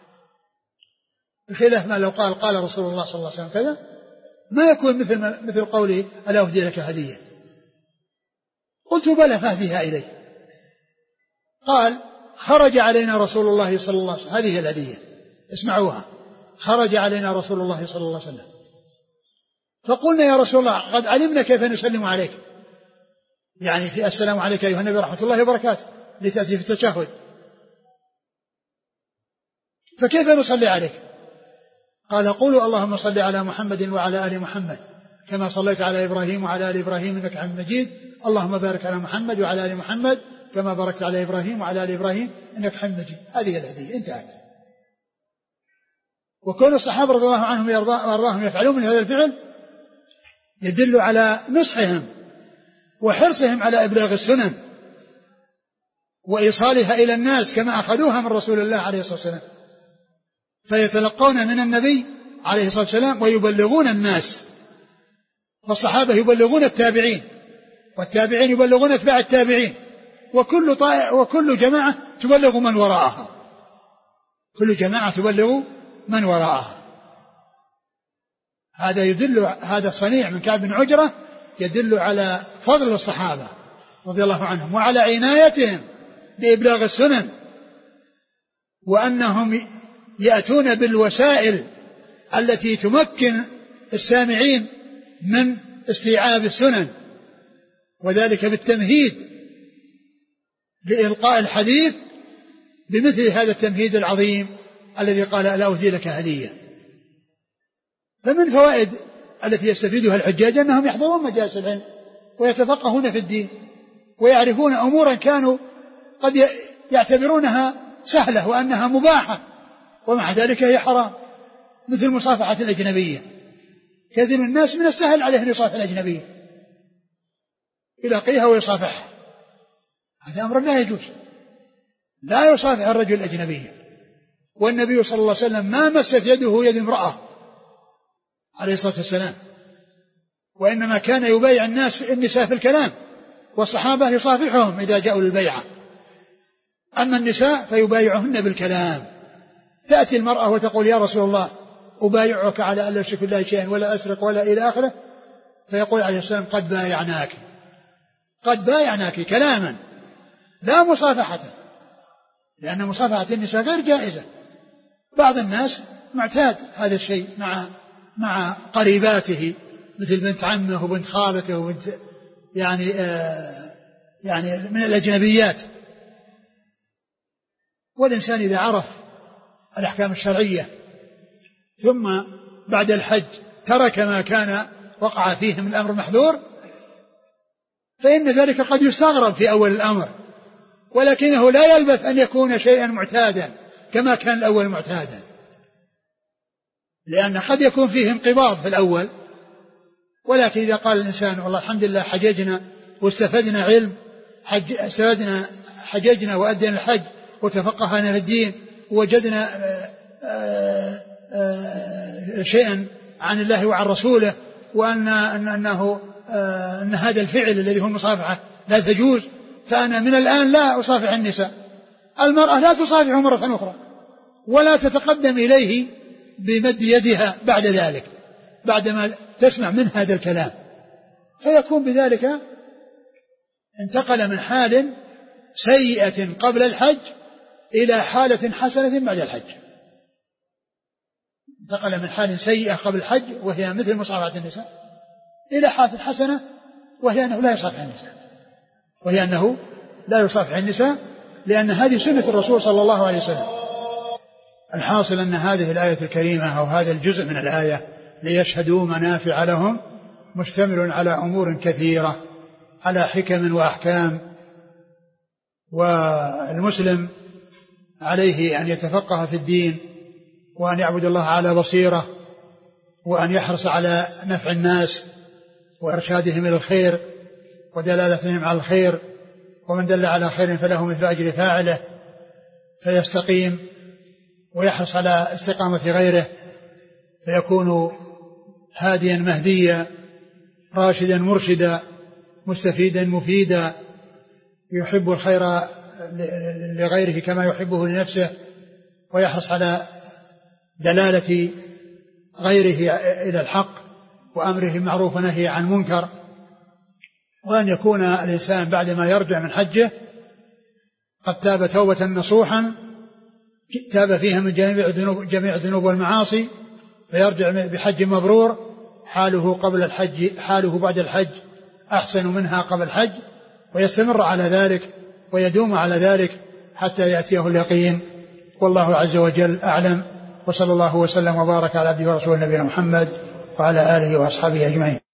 بخلاف ما لو قال قال رسول الله صلى الله عليه وسلم كذا ما يكون مثل مثل قوله: ألا أهدي لك هدية. قلت بلى فأهديها إليه. قال: خرج علينا رسول الله صلى الله عليه وسلم، هذه الهدية اسمعوها، خرج علينا رسول الله صلى الله عليه وسلم فقلنا: يا رسول الله قد علمنا كيف نسلم عليك، يعني في السلام عليك أيها النبي ورحمة الله وبركاته لتأتي في التشهد، فكيف نصلي عليك؟ قال: قولوا اللهم صل على محمد وعلى آل محمد كما صليت على إبراهيم وعلى آل إبراهيم إنك حميد مجيد، اللهم بارك على محمد وعلى آل محمد كما باركت على إبراهيم وعلى آل إبراهيم إنك حميد مجيد. هذه الهدية انتهت. وكون الصحابة رضي الله عنهم وارضاهم يفعلون من هذا الفعل يدل على نصحهم وحرصهم على إبلاغ السنن وإيصالها إلى الناس كما أخذوها من رسول الله عليه الصلاة والسلام، فيتلقون من النبي عليه الصلاة والسلام ويبلغون الناس فالصحابة يبلغون التابعين، والتابعين يبلغون اتباع التابعين، وكل طائع وكل جماعة تبلغ من وراءها، كل جماعة تبلغ من وراءها. هذا يدل، هذا الصنيع من كعب بن عجرة يدل على فضل الصحابة رضي الله عنهم وعلى عنايتهم بإبلاغ السنن، وأنهم يأتون بالوسائل التي تمكن السامعين من استيعاب السنن، وذلك بالتمهيد لإلقاء الحديث بمثل هذا التمهيد العظيم الذي قال لا أهدي لك هدية. فمن فوائد التي يستفيدها الحجاج أنهم يحضرون مجالس العلم ويتفقهون في الدين ويعرفون أمورا كانوا قد يعتبرونها سهلة وأنها مباحة ومع ذلك هي حرام، مثل مصافحة الأجنبية. كثير من الناس من السهل عليه أن يصافح الأجنبية، يلاقيها ويصافحها، هذا أمر لا يجوز، لا يصافح الرجل الأجنبية. والنبي صلى الله عليه وسلم ما مست يده يد امرأة عليه الصلاة والسلام، وإنما كان يبايع الناس النساء في الكلام، والصحابة يصافحهم إذا جاءوا للبيعة. أما النساء فيبايعهن بالكلام. تأتي المرأة وتقول يا رسول الله أبايعك على أن لا أشرك بالله شيئا ولا أسرق ولا إلى آخره، فيقول عليه السلام قد بايعناك، قد بايعناك كلاما لا مصافحة، لأن مصافحة النساء غير جائزة. بعض الناس معتاد هذا الشيء مع مع قريباته مثل بنت عمه وبنت خالته وبنت يعني آه يعني من الأجنبيات. والإنسان إذا عرف الأحكام الشرعية ثم بعد الحج ترك ما كان وقع فيه من الأمر المحذور، فإن ذلك قد يستغرب في أول الأمر، ولكنه لا يلبث أن يكون شيئا معتادا كما كان الأول معتادا، لأن قد يكون فيه انقباض في الأول، ولكن إذا قال الإنسان والله الحمد لله حججنا واستفدنا علم، حج استفدنا حججنا وأدينا الحج وتفقهنا في الدين ووجدنا آآ آآ شيئا عن الله وعن رسوله، وأن أنه أن هذا الفعل الذي هو المصافحة لا تجوز، فأنا من الآن لا أصافح النساء. المرأة لا تصافحه مرة أخرى ولا تتقدم إليه بمد يدها بعد ذلك بعدما تسمع من هذا الكلام، فيكون بذلك انتقل من حال سيئة قبل الحج إلى حالة حسنة بعد الحج. انتقل من حال سيئة قبل الحج وهي مثل مصافحة النساء إلى حالة حسنة وهي أنه لا يصافح النساء، وهي أنه لا يصافح النساء، لأن هذه سنة الرسول صلى الله عليه وسلم. الحاصل أن هذه الآية الكريمة أو هذا الجزء من الآية ليشهدوا منافع لهم مشتمل على أمور كثيرة، على حكم وأحكام، والمسلم عليه أن يتفقه في الدين وأن يعبد الله على بصيرة، وأن يحرص على نفع الناس وإرشادهم إلى الخير ودلالتهم على الخير، ومن دل على خير فله مثل أجر فاعله، فيستقيم ويحرص على استقامة غيره فيكون هاديا مهديا راشدا مرشدا مستفيدا مفيدا، يحب الخير لغيره كما يحبه لنفسه، ويحرص على دلالة غيره إلى الحق وأمره بالمعروف ونهي عن المنكر، وأن يكون الإنسان بعدما يرجع من حجه قد تاب توبة نصوحا تاب فيها من جميع الذنوب, جميع الذنوب والمعاصي، فيرجع بحج مبرور، حاله قبل الحج حاله بعد الحج أحسن منها قبل الحج، ويستمر على ذلك ويدوم على ذلك حتى يأتيه اليقين. والله عز وجل أعلم، وصلى الله وسلم وبارك على عبده ورسوله نبينا محمد وعلى آله وأصحابه أجمعين.